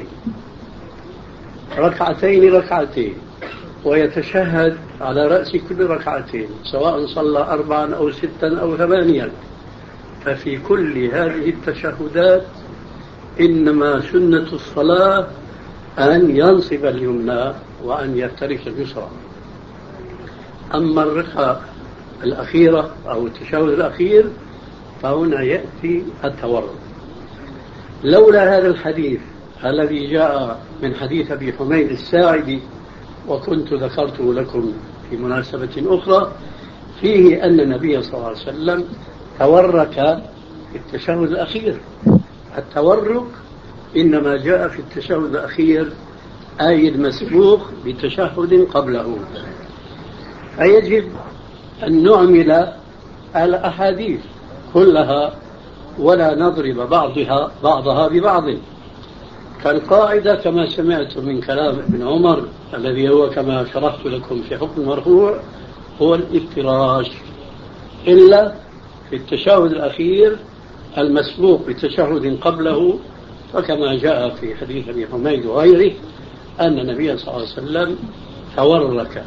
ركعتين ويتشهد على رأس كل ركعتين، سواء صلى 4 أو 6 أو 8، ففي كل هذه التشهدات إنما سنة الصلاة أن ينصب اليمنى وأن يفترش اليسرى. أما الركعة الأخيرة أو التشهد الأخير فهنا يأتي التورك. لولا هذا الحديث الذي جاء من حديث أبي حميد الساعدي وكنت ذكرته لكم في مناسبة أخرى فيه أن النبي صلى الله عليه وسلم تورك في التشهد الأخير. التورك إنما جاء في التشهد الأخير أي المسبوق بتشهد قبله. فيجب أن نعمل الأحاديث كلها ولا نضرب بعضها ببعض. فالقاعدة كما سمعت من كلام ابن عمر الذي هو كما شرحت لكم في حكم المرفوع هو الافتراش، إلا في التشهد الأخير المسبوق بتشهد قبله، فكما جاء في حديث أبي حميد وغيره أن النبي صلى الله عليه وسلم تورك.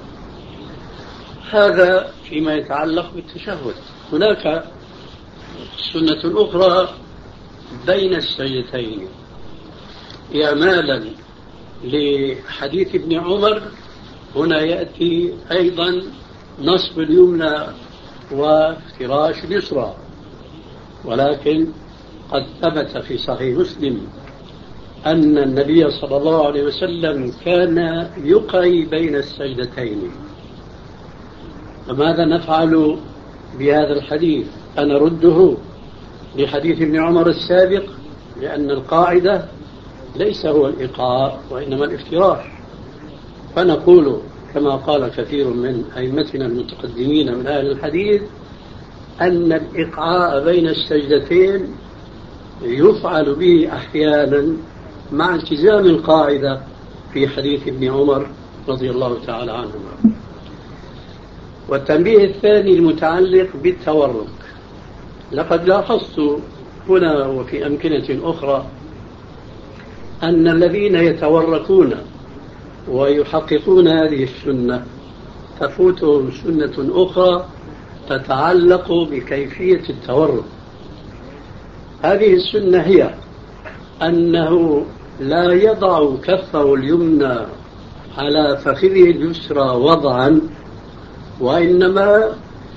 هذا فيما يتعلق بالتشهد. هناك سنة أخرى بين السجدتين إعمالا لحديث ابن عمر. هنا يأتي أيضا نصب اليمنى وافتراش اليسرى، ولكن قد ثبت في صحيح مسلم أن النبي صلى الله عليه وسلم كان يقعي بين السجدتين. فماذا نفعل بهذا الحديث؟ أنرده لحديث ابن عمر السابق، لأن القاعدة ليس هو الإيقاع وإنما الافتراش. فنقول كما قال كثير من أئمتنا المتقدمين من أهل الحديث أن الإيقاع بين السجدتين يفعل به أحيانا مع التزام القاعدة في حديث ابن عمر رضي الله تعالى عنهما. والتنبيه الثاني المتعلق بالتورك. لقد لاحظت هنا وفي أمكنة أخرى أن الذين يتوركون ويحققون هذه السنة تفوتهم سنة أخرى تتعلق بكيفية التورك. هذه السنة هي أنه لا يضع كفه اليمنى على فخذه اليسرى وضعا، وإنما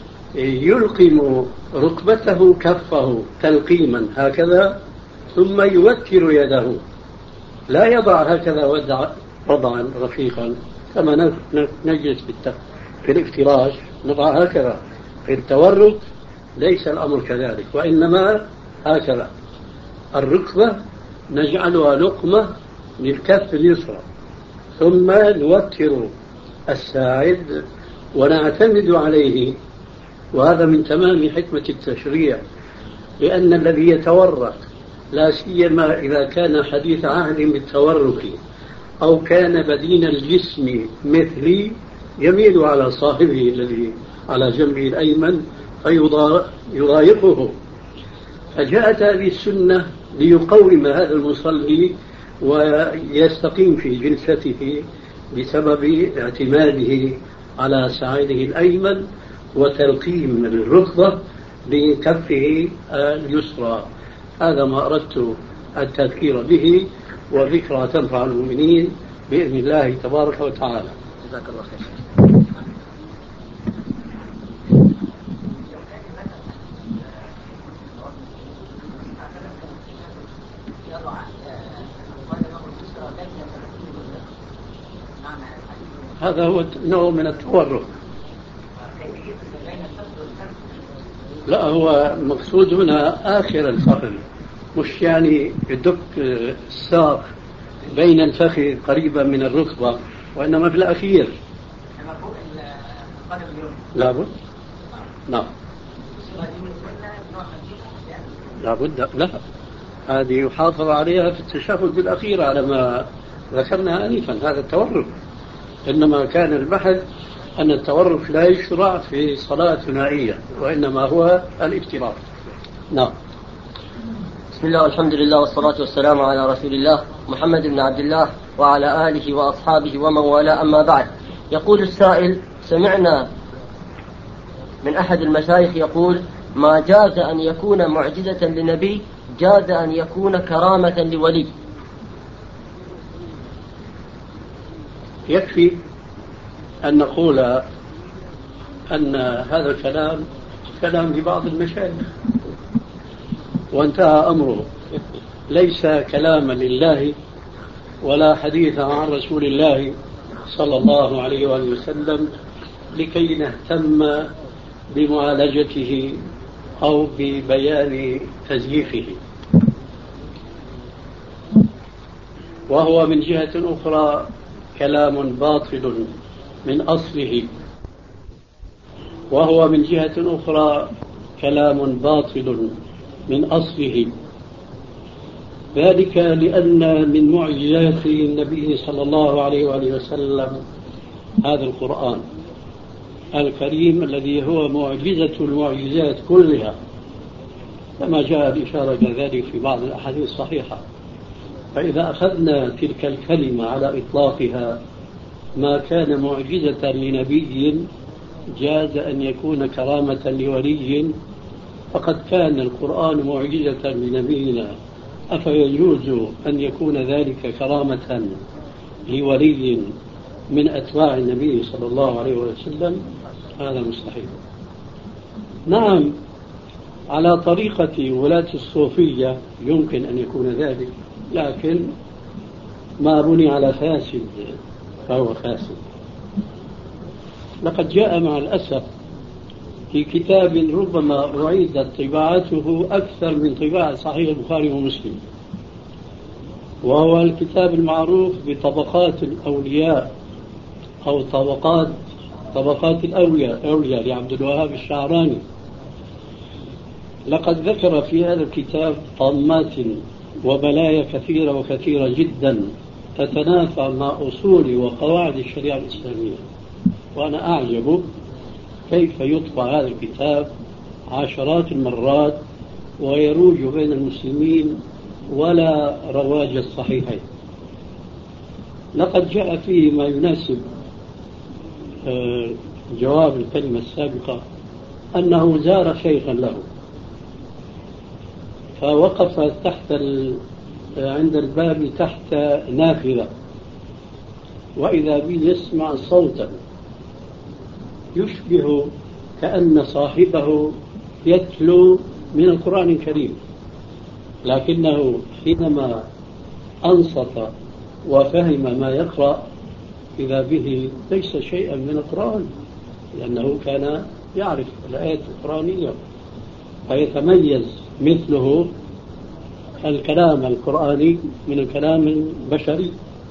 يلقم ركبته كفه تلقيما هكذا، ثم يوتر يده، لا يضع هكذا وضعا رفيقا كما نجلس في الافتراش نضع هكذا. في التورك ليس الأمر كذلك، وإنما هكذا الركبة نجعلها لقمة للكف اليسرى، ثم نوتر الساعد ونعتمد عليه. وهذا من تمام حكمة التشريع، لأن الذي يتورك لا سيما إذا كان حديث عهد بالتورك أو كان بدين الجسم مثلي يميل على صاحبه الذي على جنبه الأيمن فيضايقه. فجاءت هذه السنة ليقوم هذا المصلي ويستقيم في جلسته بسبب اعتماده على ساعده الأيمن وتلقيم الركبة بكفه اليسرى. هذا ما أردت التذكير به، وذكرى تنفع المؤمنين بإذن الله تبارك وتعالى. جزاك الله خير. هذا هو نوع من التورك. لا، هو مقصود هنا آخر الفخذ، مش يعني يدك الساق بين الفخذ قريبا من الركبة، وإنما في الأخير. لا بد. نعم. لا بد. لا، هذه يحافظ عليها في التشهد الأخير على ما ذكرنا آنفا، هذا التورك. إنما كان البحث أن التورك لا يشرع في صلاة ثنائية، وإنما هو الافتراض. نعم. بسم الله والحمد لله والصلاة والسلام على رسول الله محمد بن عبد الله وعلى آله وأصحابه ومن والاه، أما بعد. يقول السائل: سمعنا من أحد المشايخ يقول: ما جاز أن يكون معجزة لنبي جاز أن يكون كرامة لولي. يكفي أن نقول أن هذا الكلام كلام لبعض المشايخ وانتهى أمره، ليس كلاما لله ولا حديثا عن رسول الله صلى الله عليه وآله وسلم لكي نهتم بمعالجته أو ببيان تزييفه. وهو من جهة أخرى كلام باطل من أصله، وهو من جهة أخرى كلام باطل من أصله، ذلك لأن من معجزات النبي صلى الله عليه وآله وسلم هذا القرآن الكريم الذي هو معجزة المعجزات كلها، كما جاء الإشارة إلى ذلك في بعض الأحاديث الصحيحة. فإذا أخذنا تلك الكلمة على إطلاقها، ما كان معجزة لنبي جاز أن يكون كرامة لولي، فقد كان القرآن معجزة لنبينا، أفيجوز أن يكون ذلك كرامة لولي من أتباع النبي صلى الله عليه وسلم؟ هذا مستحيل. نعم، على طريقة ولاة الصوفية يمكن أن يكون ذلك، لكن ما بني على فاسد فهو فاسد. لقد جاء مع الأسف في كتاب ربما أعيدت طباعته أكثر من طباعة صحيح البخاري ومسلم، وهو الكتاب المعروف بطبقات الأولياء أو طبقات الأولياء لعبد الوهاب الشعراني. لقد ذكر في هذا الكتاب طامات وبلايا كثيرة جدا تتنافى مع أصول وقواعد الشريعة الإسلامية، وأنا أعجب كيف يطبع هذا الكتاب عشرات المرات ويروج بين المسلمين ولا رواج الصحيحين. لقد جاء فيه ما يناسب جواب الكلمة السابقة، أنه زار شيخا له فوقف عند الباب تحت نافذة، وإذا به يسمع صوتا يشبه كأن صاحبه يتلو من القرآن الكريم، لكنه حينما أنصت وفهم ما يقرأ إذا به ليس شيئا من القرآن، لأنه كان يعرف الآيات القرآنية، فيتميز مثله الكلام القرآني من الكلام البشري.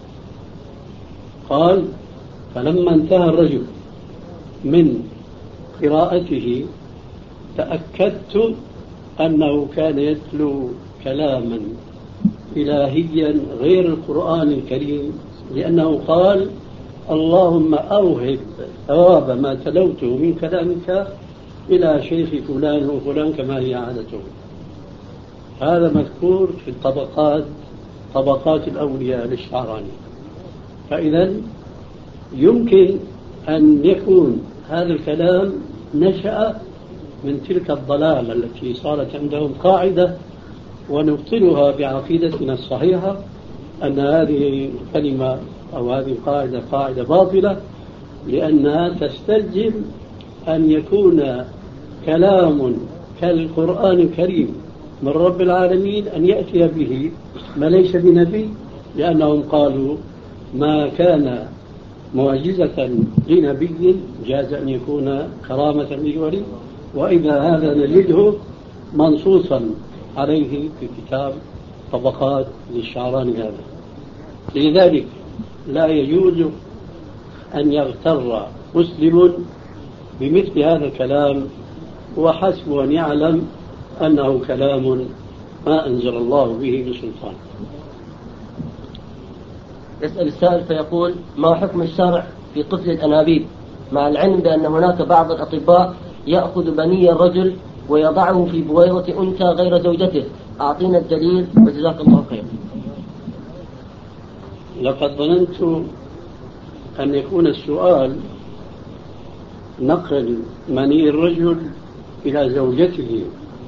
قال: فلما انتهى الرجل من قراءته تأكدت أنه كان يتلو كلاما إلهيا غير القرآن الكريم، لأنه قال: اللهم أوهب ثواب ما تلوته من كلامك إلى شيخ فلان وفلان كما هي عادته. هذا مذكور في طبقات الأولياء للشعراني. فإذا يمكن أن يكون هذا الكلام نشأ من تلك الضلالة التي صارت عندهم قاعدة، ونبطلها بعقيدتنا الصحيحة أن هذه الكلمة أو هذه القاعدة قاعدة باطلة، لأنها تستلزم أن يكون كلام كالقرآن الكريم من رب العالمين أن يأتي به ما ليس بنبي، لأنهم قالوا ما كان معجزة لنبي جاز أن يكون كرامة لولي، وإذا هذا نجده منصوصا عليه في كتاب طبقات للشعراني هذا. لذلك لا يجوز أن يغتر مسلم بمثل هذا الكلام، وحسب أن يعلم أنه كلام ما أنزل الله به بسلطان. يسأل السائل فيقول: ما حكم الشرع في قتل الأنابيب، مع العلم بأن هناك بعض الأطباء يأخذ بني الرجل ويضعه في بويضة أنثى غير زوجته؟ أعطينا الدليل وجزاك الله خير. لقد ظننت أن يكون السؤال نقل مني الرجل إلى زوجته،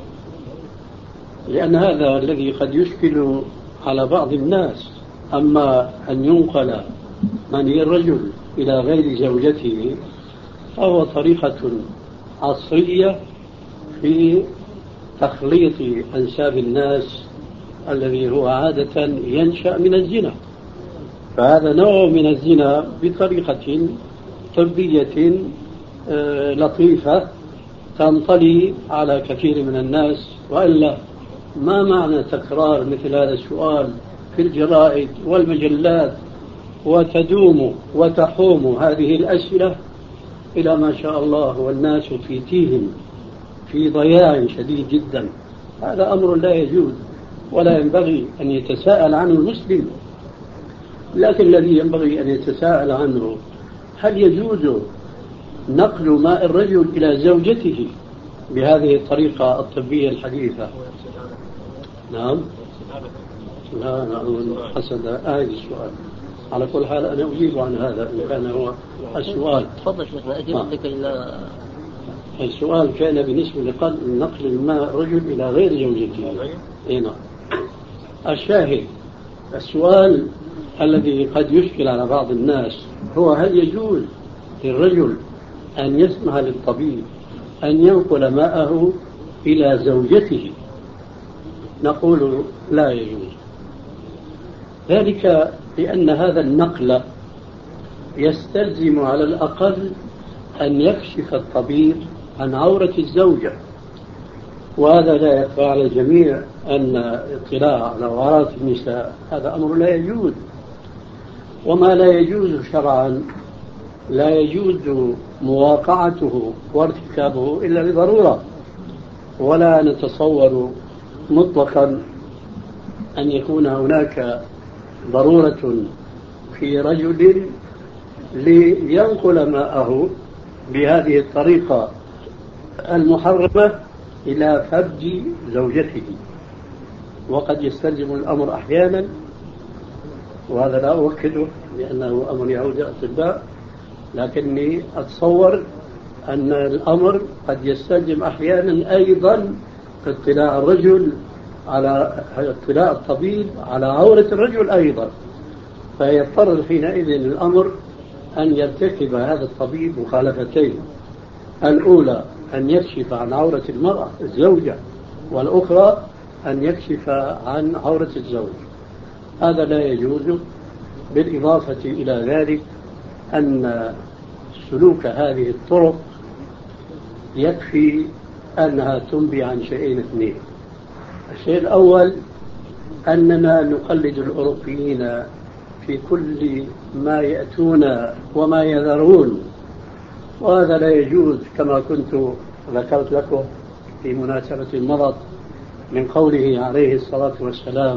لأن هذا الذي قد يشكل على بعض الناس. أما أن ينقل مني الرجل إلى غير زوجته فهو طريقة عصرية في تخليط أنساب الناس الذي هو عادة ينشأ من الزنا، فهذا نوع من الزنا بطريقة طبية لطيفة تنطلي على كثير من الناس. وإلا ما معنى تكرار مثل هذا السؤال في الجرائد والمجلات وتدوم وتحوم هذه الأسئلة إلى ما شاء الله، والناس في تيه في ضياع شديد جدا؟ هذا أمر لا يجوز ولا ينبغي أن يتساءل عنه المسلم. لكن الذي ينبغي أن يتساءل عنه: هل يجوز نقل ماء الرجل إلى زوجته بهذه الطريقة الطبية الحديثة؟ نعم. لا حسد السؤال. على كل حال أنا أجيب عن هذا إن كان هو السؤال. تفضل شيخنا أجيب لك إلى السؤال كان بالنسبة لنقل الماء الرجل إلى غير زوجته. هنا الشاهد السؤال الذي قد يشكل على بعض الناس هو: هل يجوز للرجل أن يسمح للطبيب أن ينقل ماءه إلى زوجته؟ نقول لا يجوز، ذلك لأن هذا النقل يستلزم على الأقل أن يكشف الطبيب عن عورة الزوجة، وهذا لا يخفى على الجميع أن الاطلاع على عورات النساء هذا أمر لا يجوز، وما لا يجوز شرعا لا يجوز مواقعته وارتكابه إلا لضرورة، ولا نتصور مطلقا أن يكون هناك ضرورة في رجل لينقل ماءه بهذه الطريقة المحرمة إلى فرج زوجته. وقد يستلزم الأمر أحيانا، وهذا لا أؤكده لأنه أمر يعود الأطباء، لكني أتصور أن الأمر قد يستلزم أحيانا أيضا اطلاع الطبيب على عورة الرجل أيضا، فيضطر حينئذ الأمر أن يرتكب هذا الطبيب مخالفتين: الأولى أن يكشف عن عورة المرأة الزوجة، والأخرى أن يكشف عن عورة الزوج. هذا لا يجوز. بالإضافة إلى ذلك أن سلوك هذه الطرق يكفي أنها تنبي عن شيئين اثنين. الشيء الأول أننا نقلد الأوروبيين في كل ما يأتون وما يذرون، وهذا لا يجوز، كما كنت ذكرت لكم في مناسبة مضت من قوله عليه الصلاة والسلام: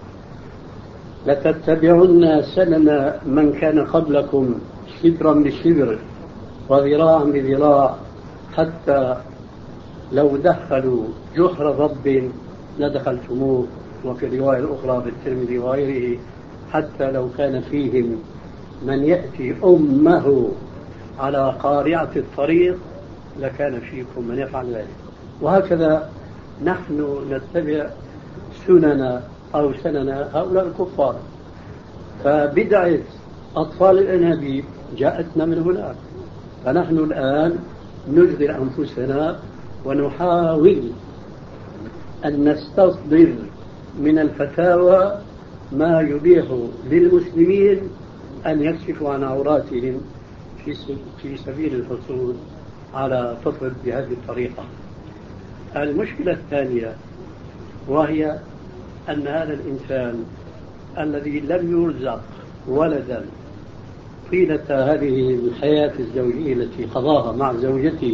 لتتبعن سنن من كان قبلكم شبرا بشبر وذراعا بذراع حتى لو دخلوا جحر ضب لدخلتموه، وفي الرواية الأخرى بالترمذي وغيره: حتى لو كان فيهم من يأتي أمه على قارعة الطريق لكان فيكم من يفعل ذلك. وهكذا نحن نتبع سنن هؤلاء الكفار. فبدعة أطفال الأنابيب جاءتنا من هناك، فنحن الآن نشغل أنفسنا ونحاول أن نستصدر من الفتاوى ما يبيح للمسلمين أن يكشفوا عن عوراتهم في سبيل الحصول على طفل بهذه الطريقة. المشكلة الثانية وهي أن هذا الإنسان الذي لم يرزق ولدا طيلة هذه الحياة الزوجية التي قضاها مع زوجته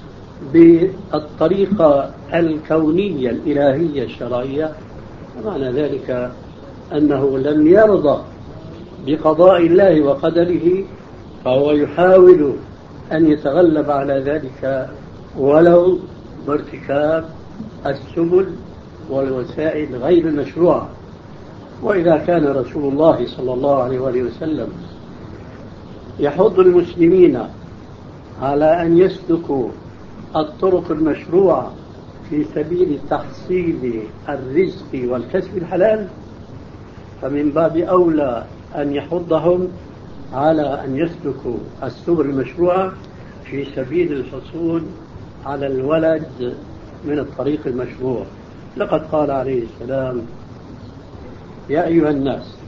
بالطريقة الكونية الإلهية الشرعية، معنى ذلك أنه لم يرضى بقضاء الله وقدره، فهو يحاول أن يتغلب على ذلك ولو بارتكاب السبل والوسائل غير المشروعة. وإذا كان رسول الله صلى الله عليه وسلم يحض المسلمين على أن يسلكوا الطرق المشروعة في سبيل تحصيل الرزق والكسب الحلال، فمن باب أولى أن يحضهم على أن يسلكوا السبل المشروعة في سبيل الحصول على الولد من الطريق المشروع. لقد قال عليه السلام: يا أيها الناس،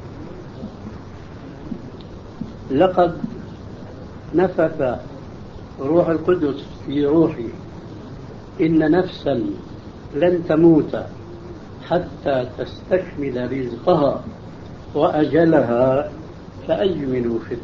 لقد نفث روح القدس في روحي إن نفسا لن تموت حتى تستكمل رزقها وأجلها، فأجملوا في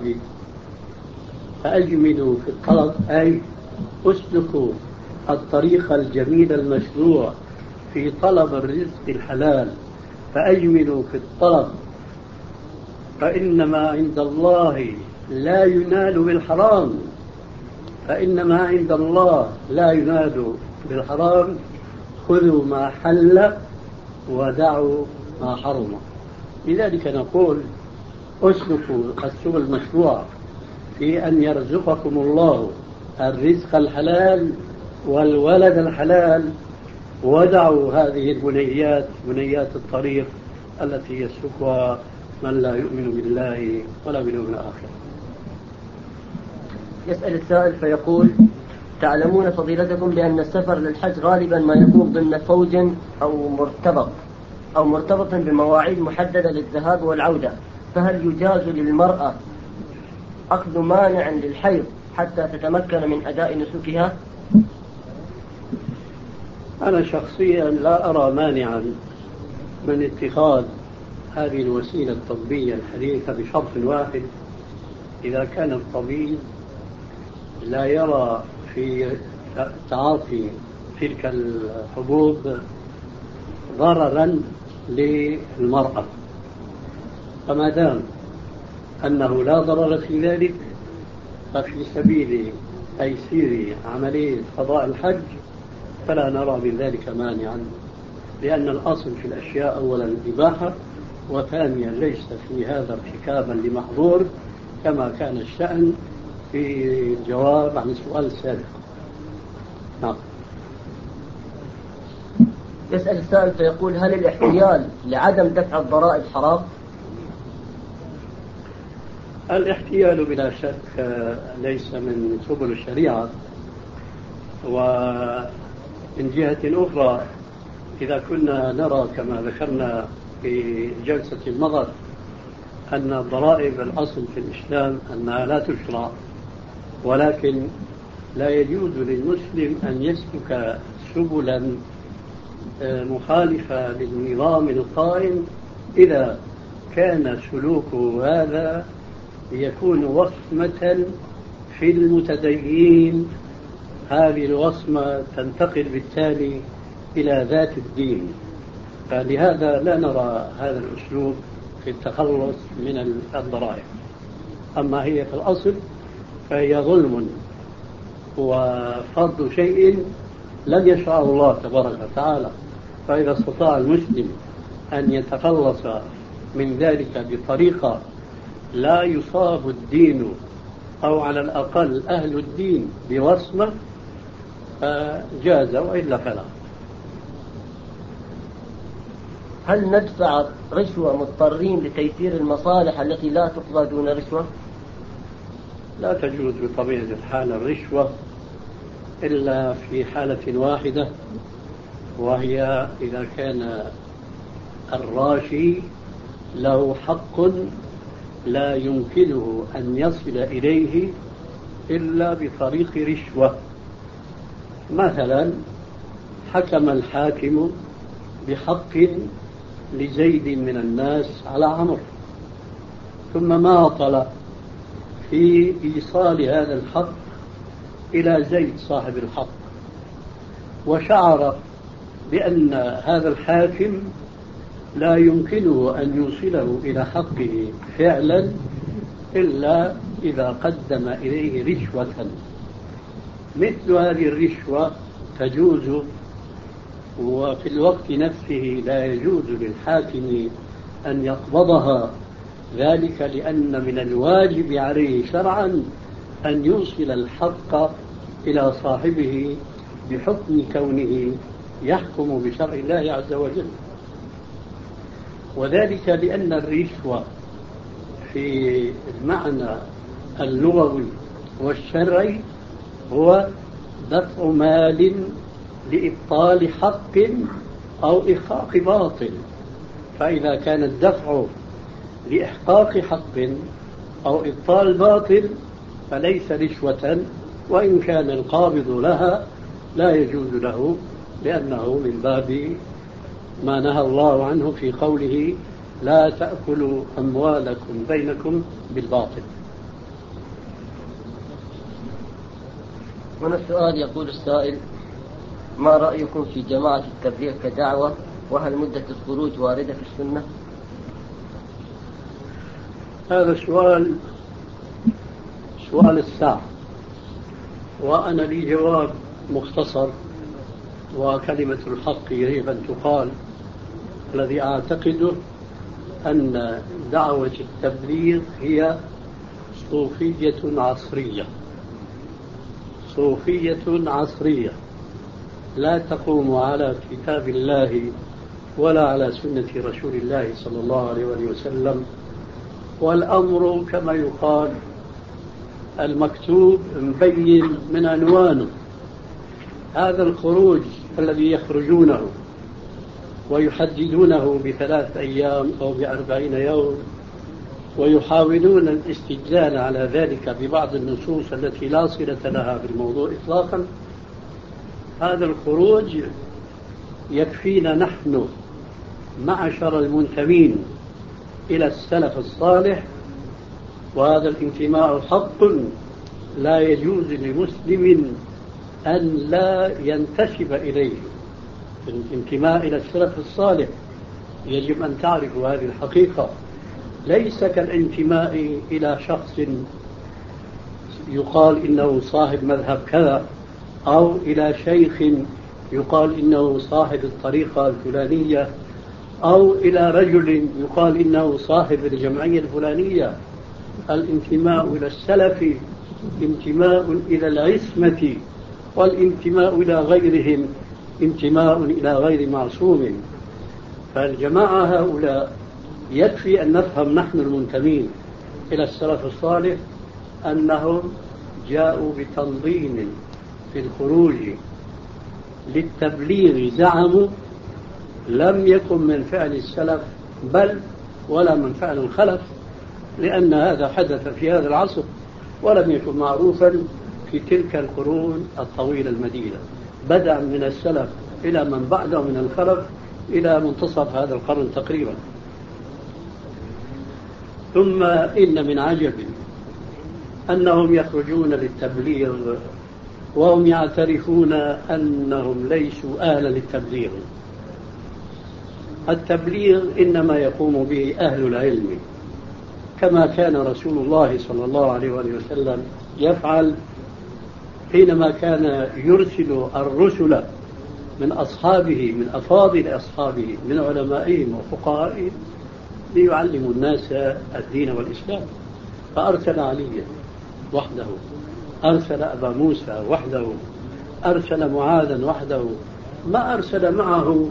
الطلب أي أسلكوا الطريق الجميل المشروع في طلب الرزق الحلال، فأجملوا في الطلب، فإنما عند الله لا ينال بالحرام، فإنما عند الله لا ينال بالحرام. خذوا ما حل ودعوا ما حرم. لذلك نقول: اسلكوا السبل المشروع في أن يرزقكم الله الرزق الحلال والولد الحلال، ودعوا هذه البنيات، بنيات الطريق التي يسلكها من لا يؤمن بالله ولا باليوم الآخر. يسأل السائل فيقول: تعلمون فضيلتكم بأن السفر للحج غالبا ما يكون ضمن فوج أو مرتبط بمواعيد محددة للذهاب والعودة، فهل يجاز للمرأة أخذ مانع للحيض حتى تتمكن من أداء نسكها؟ أنا شخصيا لا أرى مانعا من اتخاذ هذه الوسيلة الطبية الحديثة بشرط واحد: إذا كان الطبيب لا يرى في تعاطي تلك الحبوب ضررا للمرأة. فما دام أنه لا ضرر في ذلك، ففي سبيل تيسير عملية قضاء الحج فلا نرى من ذلك مانعا، لأن الأصل في الأشياء أولا الإباحة، وثانيا ليس في هذا ارتكابا لمحظور كما كان الشأن في الجواب عن السؤال السابق. نعم. يسأل السائل فيقول: هل الاحتيال لعدم دفع الضرائب حرام؟ الاحتيال بلا شك ليس من سبل الشريعة. ومن جهة أخرى، إذا كنا نرى كما ذكرنا في جلسة المضت أن الضرائب الأصل في الإسلام أنها لا تشرع، ولكن لا يجوز للمسلم أن يسلك سبلا مخالفة للنظام القائم إذا كان سلوكه هذا يكون وصمة في المتدين. هذه الوصمة تنتقل بالتالي إلى ذات الدين، فلهذا لا نرى هذا الأسلوب في التخلص من الضرائب. أما هي في الأصل فهي ظلم وفرض شيء لم يشرعه الله تبارك وتعالى، فإذا استطاع المسلم أن يتخلص من ذلك بطريقة لا يصاب الدين أو على الأقل أهل الدين بوصمة فجاز، وإلا فلا. هل ندفع رشوة مضطرين لتيسير المصالح التي لا تقضى دون رشوة؟ لا تجوز بطبيعة الحال الرشوة إلا في حالة واحدة، وهي إذا كان الراشي له حق لا يمكنه أن يصل إليه إلا بطريق رشوة. مثلا حكم الحاكم بحق لزيد من الناس على عمرو، ثم ماطل في إيصال هذا الحق إلى زيد صاحب الحق، وشعر بأن هذا الحاكم لا يمكنه أن يوصله إلى حقه فعلا إلا إذا قدم إليه رشوة. مثل هذه الرشوة تجوز، وفي الوقت نفسه لا يجوز للحاكم أن يقبضها، ذلك لأن من الواجب عليه شرعا أن يوصل الحق إلى صاحبه بحكم كونه يحكم بشرع الله عز وجل. وذلك لأن الرشوة في المعنى اللغوي والشرعي هو دفع مال لإبطال حق أو إحقاق باطل، فإذا كان الدفع لإحقاق حق أو إبطال باطل فليس رشوة، وإن كان القابض لها لا يجوز له، لأنه من باب ما نهى الله عنه في قوله: لا تأكلوا أموالكم بينكم بالباطل. هنا السؤال، يقول السائل: ما رأيكم في جماعة التبليغ كدعوة، وهل مدة الخروج واردة في السنة؟ هذا سؤال الساعة، وأنا لي جواب مختصر، وكلمة الحق يجب أن تقال. الذي أعتقده أن دعوة التبليغ هي صوفية عصرية لا تقوم على كتاب الله ولا على سنة رسول الله صلى الله عليه وسلم، والأمر كما يقال المكتوب مبين من عنوانه. هذا الخروج الذي يخرجونه ويحددونه ب3 أيام أو ب40 يوم، ويحاولون الاستدلال على ذلك ببعض النصوص التي لا صلة لها بالموضوع إطلاقا، هذا الخروج يكفينا نحن معشر المنتمين إلى السلف الصالح، وهذا الانتماء حق لا يجوز لمسلم أن لا ينتسب إليه. الانتماء إلى السلف الصالح يجب أن تعرفوا هذه الحقيقة، ليس كالانتماء إلى شخص يقال إنه صاحب مذهب كذا، أو إلى شيخ يقال إنه صاحب الطريقة الفلانية، أو إلى رجل يقال إنه صاحب الجمعية الفلانية. الانتماء إلى السلف انتماء إلى العصمة، والانتماء إلى غيرهم انتماء إلى غير معصوم. فالجماعة هؤلاء يكفي أن نفهم نحن المنتمين إلى السلف الصالح أنهم جاءوا بتنظيم في الخروج للتبليغ، زعموا لم يكن من فعل السلف بل ولا من فعل الخلف، لأن هذا حدث في هذا العصر ولم يكن معروفا في تلك القرون الطويلة المديدة، بدءا من السلف إلى من بعده من الخلف إلى منتصف هذا القرن تقريبا. ثم إن من عجب أنهم يخرجون للتبليغ وهم يعترفون أنهم ليسوا أهلا للتبليغ. التبليغ إنما يقوم به أهل العلم، كما كان رسول الله صلى الله عليه وسلم يفعل حينما كان يرسل الرسل من أصحابه، من أفاضل أصحابه، من علمائهم وفقهائهم، ليعلموا الناس الدين والإسلام. فأرسل عليا وحده، أرسل أبا موسى وحده، أرسل معاذا وحده، ما أرسل معه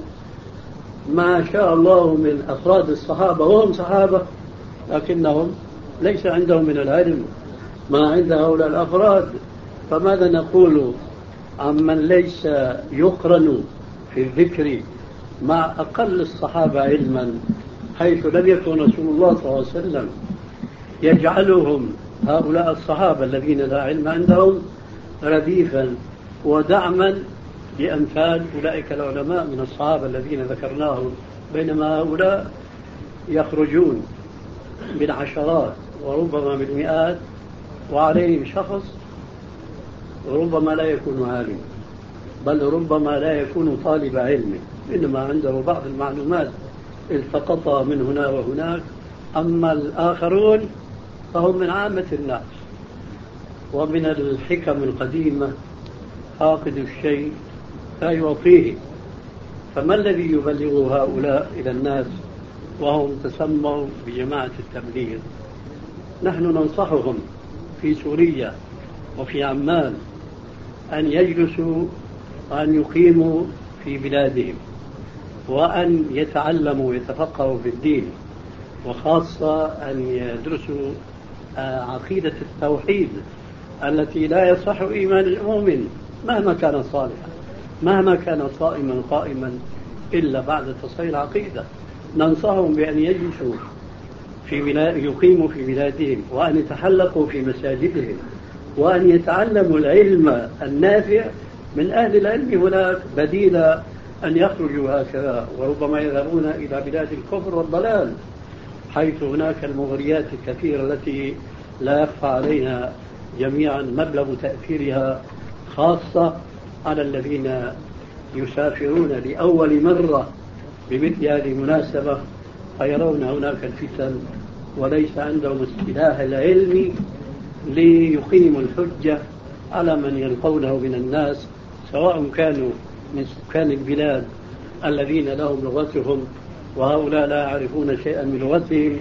ما شاء الله من أفراد الصحابة، وهم صحابة لكنهم ليس عندهم من العلم ما عند هؤلاء الأفراد. فماذا نقول عمن ليس يقرن في الذكر مع أقل الصحابة علما، حيث لم يكن رسول الله صلى الله عليه وسلم يجعلهم هؤلاء الصحابة الذين لا علم عندهم رديفا ودعما لأمثال أولئك العلماء من الصحابة الذين ذكرناهم، بينما هؤلاء يخرجون بالعشرات وربما بالمئات وعليهم شخص ربما لا يكون عالم، بل ربما لا يكون طالب علم، إنما عنده بعض المعلومات التقطها من هنا وهناك. أما الآخرون فهم من عامة الناس. ومن الحكم القديمة فاقد الشيء لا يعطيه، فما الذي يبلغ هؤلاء إلى الناس وهم تسموا بجماعة التبليغ؟ نحن ننصحهم في سوريا وفي عمان أن يجلسوا وأن يقيموا في بلادهم وأن يتعلموا ويتفقهوا في الدين، وخاصة أن يدرسوا عقيدة التوحيد التي لا يصح إيمان المؤمن مهما كان صالحا، مهما كان صائما قائما، إلا بعد تصحيح العقيدة. ننصحهم بأن يجلسوا يقيموا في بلادهم، وأن يتحلقوا في مساجدهم، وأن يتعلموا العلم النافع من أهل العلم هناك، بديل أن يخرجوا هكذا وربما يذهبون إلى بلاد الكفر والضلال، حيث هناك المغريات الكثيرة التي لا يخفى علينا جميعا مبلغ تأثيرها، خاصة على الذين يسافرون لأول مرة بمثل هذه المناسبة، فيرون هناك الفتن وليس عندهم السلاح العلمي ليقيموا الحجة على من يلقونه من الناس، سواء كانوا من سكان البلاد الذين لهم لغتهم وهؤلاء لا يعرفون شيئا من لغتهم.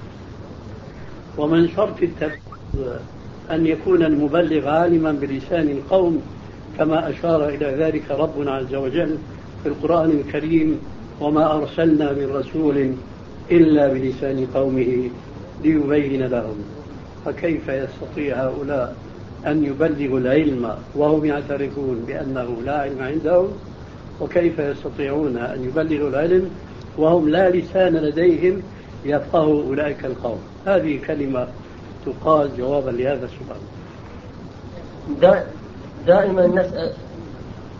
ومن شرط التبليغ أن يكون المبلغ عالما بلسان القوم، كما أشار إلى ذلك ربنا عز وجل في القرآن الكريم: وما أرسلنا من رسول إلا بلسان قومه ليبين لهم. فكيف يستطيع هؤلاء أن يبلغوا العلم وهم يعترفون بأنه لا علم عندهم؟ وكيف يستطيعون أن يبلغوا العلم وهم لا لسان لديهم يفقهوا أولئك القوم؟ هذه كلمة تقال جوابا لهذا السؤال. دائما نسأل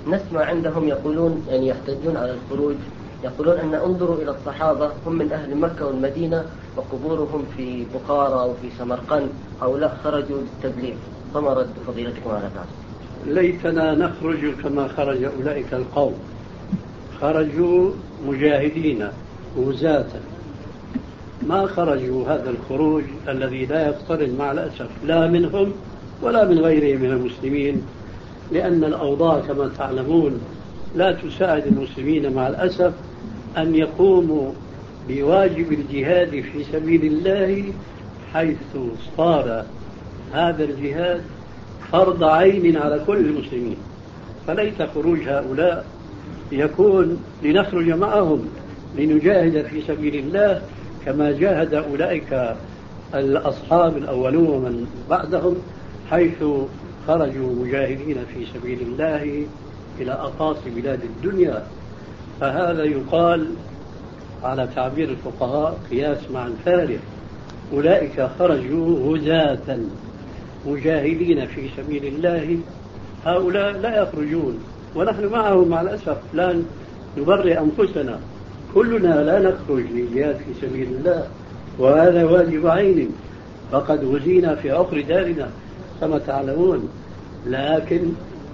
نسمع عندهم يقولون يعني يحتجون على الخروج، يقولون أن انظروا إلى الصحابة هم من أهل مكة والمدينة وقبورهم في بخارى وفي سمرقند، هؤلاء خرجوا للتبليغ، فما رد فضيلتكم على ذلك؟ ليتنا نخرج كما خرج أولئك القوم، خرجوا مجاهدين غزاة، ما خرجوا هذا الخروج الذي لا يقترن مع الأسف لا منهم ولا من غيرهم من المسلمين، لأن الأوضاع كما تعلمون لا تساعد المسلمين مع الأسف أن يقوموا بواجب الجهاد في سبيل الله، حيث صار هذا الجهاد فرض عين على كل المسلمين. فليت خروج هؤلاء يكون لنخرج معهم لنجاهد في سبيل الله كما جاهد أولئك الأصحاب الأولون ومن بعدهم، حيث خرجوا مجاهدين في سبيل الله إلى أقاصي بلاد الدنيا. فهذا يقال على تعبير الفقهاء قياس مع الفارق، أولئك خرجوا غزاة مجاهدين في سبيل الله، هؤلاء لا يخرجون، ونحن معهم مع الأسف لا نبرئ أنفسنا، كلنا لا نخرج للجهاد في سبيل الله، وهذا واجب عين، فقد غزينا في عقر دارنا كما تعلمون. لكن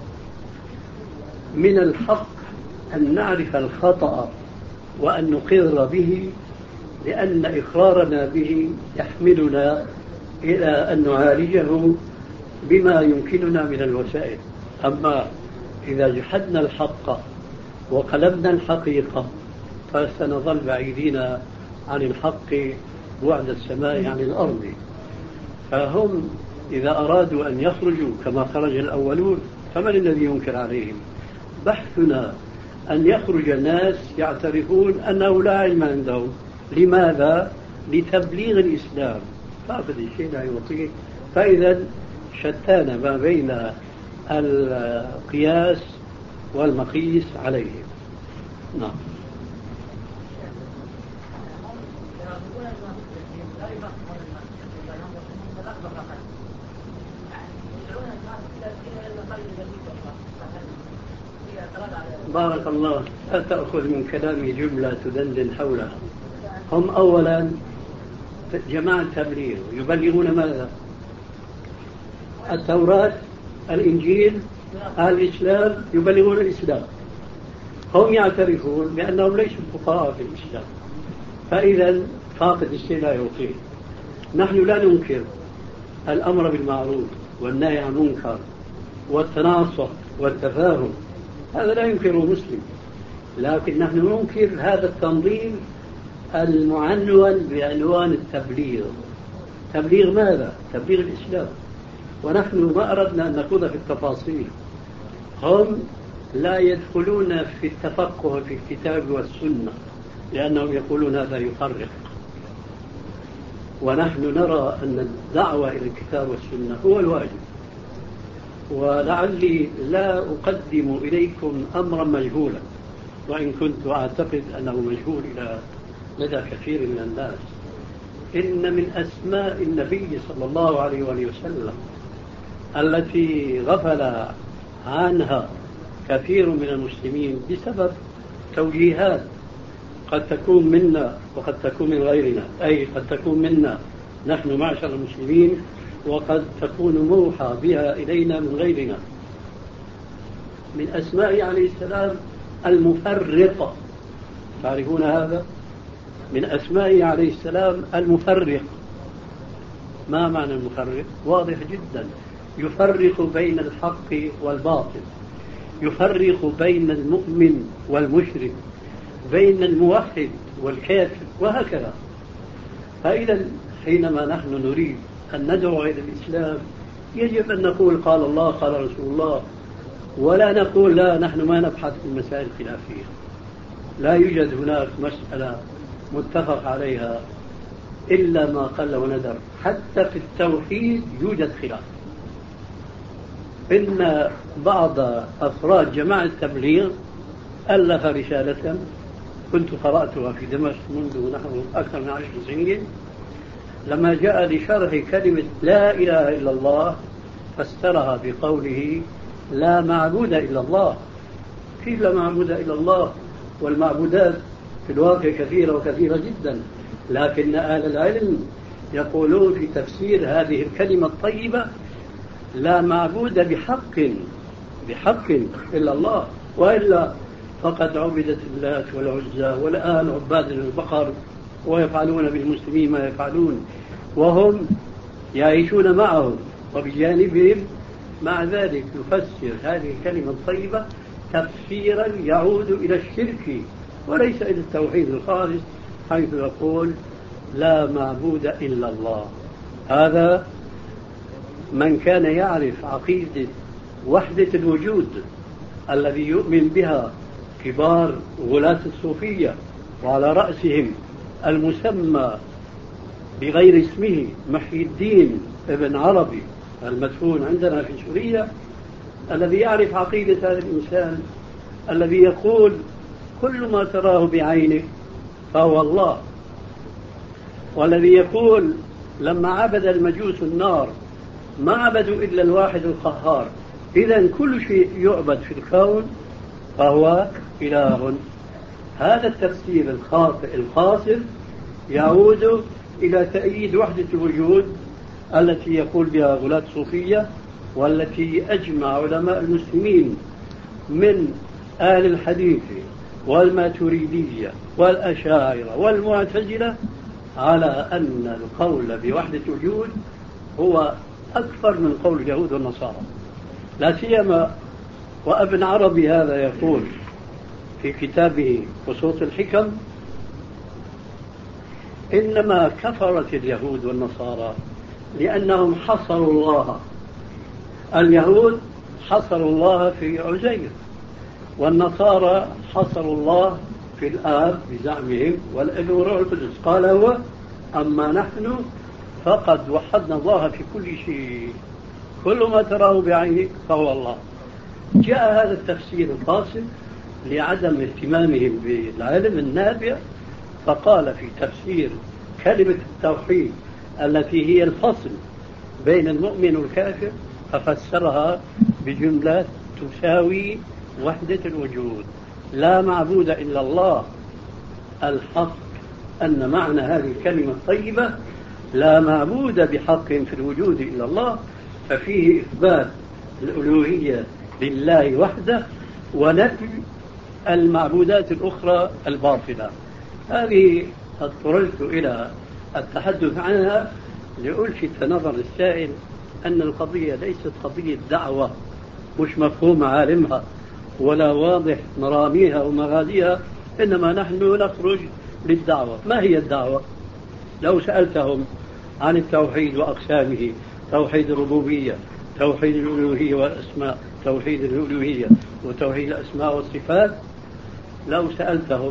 من الحق أن نعرف الخطأ وأن نقر به، لأن إقرارنا به يحملنا إلى أن نعالجه بما يمكننا من الوسائل. أما إذا جحدنا الحق وقلبنا الحقيقة فسنظل بعيدين عن الحق بعد السماء عن الأرض. فهم إذا أرادوا أن يخرجوا كما خرج الأولون فمن الذي ينكر عليهم؟ بحثنا أن يخرج ناس يعترفون أنه لا علم عندهم. لماذا؟ لتبليغ الإسلام، فأخذ الشيء لا يعطيه. فإذا شتان ما بين القياس والمقيس عليه. نعم. بارك الله، لا تأخذ من كلامي جملة تدندن حولها. هم أولا جماعة تبليغ، يبلغون ماذا؟ التوراة، الإنجيل، الإسلام، يبلغون الإسلام. هم يعترفون بأنهم ليسوا فقهاء في الإسلام، فإذا فاقد الشيء لا يعطيه. نحن لا ننكر الأمر بالمعروف والنهي عن المنكر والتناصح والتفاهم، هذا لا ينكره مسلم، لكن نحن ننكر هذا التنظيم المعنون بعنوان التبليغ. تبليغ ماذا؟ تبليغ الإسلام. ونحن ما أردنا أن نخوض في التفاصيل. هم لا يدخلون في التفقه في الكتاب والسنة لأنهم يقولون هذا يفرق، ونحن نرى أن الدعوة إلى الكتاب والسنة هو الواجب. ولعلي لا أقدم إليكم أمرا مجهولا، وإن كنت أعتقد أنه مجهول إلى لدى كثير من الناس. إن من أسماء النبي صلى الله عليه وسلم التي غفل عنها كثير من المسلمين بسبب توجيهات قد تكون منا وقد تكون من غيرنا، أي قد تكون منا نحن معشر المسلمين وقد تكون موحى بها إلينا من غيرنا. من أسماء عليه السلام المفرق، تعرفون هذا؟ من أسماء عليه السلام المفرق. ما معنى المفرق؟ واضح جدا، يفرق بين الحق والباطل، يفرق بين المؤمن والمشرك، بين الموحد والكافر، وهكذا. فإذا حينما نحن نريد أن ندعو إلى الإسلام يجب أن نقول قال الله قال رسول الله، ولا نقول لا نحن ما نبحث في المسائل الخلافية. لا يوجد هناك مسألة متفق عليها إلا ما قل وندر. حتى في التوحيد يوجد خلاف. إن بعض أفراد جماعة التبليغ ألف رسالة كنت قرأتها في دمشق منذ نحو أكثر من 10 سنين، لما جاء لشرح كلمة لا إله إلا الله فسرها بقوله لا معبود إلا الله، كيف لا معبود إلا الله؟ والمعبودات في الواقع كثيرة وكثيرة جدا، لكن أهل العلم يقولون في تفسير هذه الكلمة الطيبة: لا معبود بحق إلا الله، وإلا فقد عبدت اللات والعزى، والآن عباد البقر ويفعلون بالمسلمين ما يفعلون وهم يعيشون معهم وبجانبهم. مع ذلك يفسر هذه الكلمة الطيبة تفسيرا يعود إلى الشرك وليس إلى التوحيد الخالص، حيث يقول لا معبود إلا الله. هذا من كان يعرف عقيدة وحدة الوجود الذي يؤمن بها كبار غلاة الصوفية، وعلى رأسهم المسمى بغير اسمه محي الدين ابن عربي المدفون عندنا في سوريا، الذي يعرف عقيدة هذا الإنسان الذي يقول كل ما تراه بعينك فهو الله، والذي يقول لما عبد المجوس النار ما عبدوا إلا الواحد القهار، إذن كل شيء يعبد في الكون فهو إله. هذا التفسير الخاطئ القاصر يعود إلى تأييد وحدة الوجود التي يقول بها غلاة صوفية، والتي أجمع علماء المسلمين من أهل الحديث والماتريدية والأشاعرة والمعتزلة على أن القول بوحدة الوجود هو أكثر من قول اليهود والنصارى. لا سيما وابن عربي هذا يقول في كتابه وصوت الحكم: إنما كفرت اليهود والنصارى لأنهم حصروا الله. اليهود حصروا الله في عزير، والنصارى حصروا الله في الآب بزعمهم والابن والروح القدس. قال هو: أما نحن فقد وحدنا الله في كل شيء، كل ما تراه بعينك فهو الله. جاء هذا التفسير القاصر لعدم اهتمامهم بالعلم النافع، فقال في تفسير كلمة التوحيد التي هي الفصل بين المؤمن والكافر، ففسرها بجملة تساوي وحدة الوجود: لا معبود إلا الله. الحق أن معنى هذه الكلمة الطيبة لا معبود بحق في الوجود إلا الله، ففيه إثبات الألوهية لله وحده ونفي المعبودات الأخرى الباطلة. هذه اضطررت إلى التحدث عنها لألفت نظر السائل أن القضية ليست قضية دعوة مش مفهوم عالمها ولا واضح مراميها ومغازيها، إنما نحن نخرج للدعوة. ما هي الدعوة؟ لو سألتهم عن التوحيد وأقسامه: توحيد الربوبية، توحيد الألوهية والأسماء، توحيد الألوهية وتوحيد الأسماء والصفات، لو سألتهم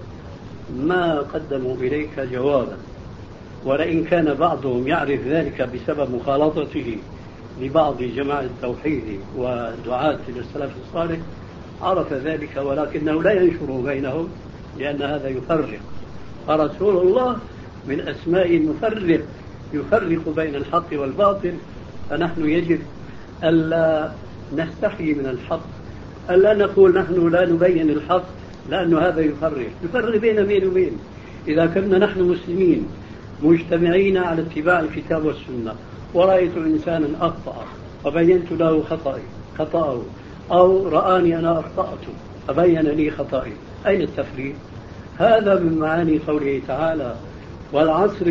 ما قدموا إليك جوابا. ولئن كان بعضهم يعرف ذلك بسبب مخالطته لبعض جماعة التوحيد ودعاة السلف الصالح عرف ذلك، ولكنه لا ينشر بينهم لأن هذا يفرق. فرسول الله من أسماء المفرق، يفرق بين الحق والباطل. فنحن يجب ألا نستحي من الحق، ألا نقول نحن لا نبين الحق، لأن هذا يفرق بين مين ومين. إذا كنا نحن مسلمين مجتمعين على اتباع الكتاب والسنة، ورأيت إنسانا أخطأ فبينت له خطأه، أو رآني أنا أخطأت فبين لي خطأي، أين التفريق؟ هذا من معاني قوله تعالى: والعصر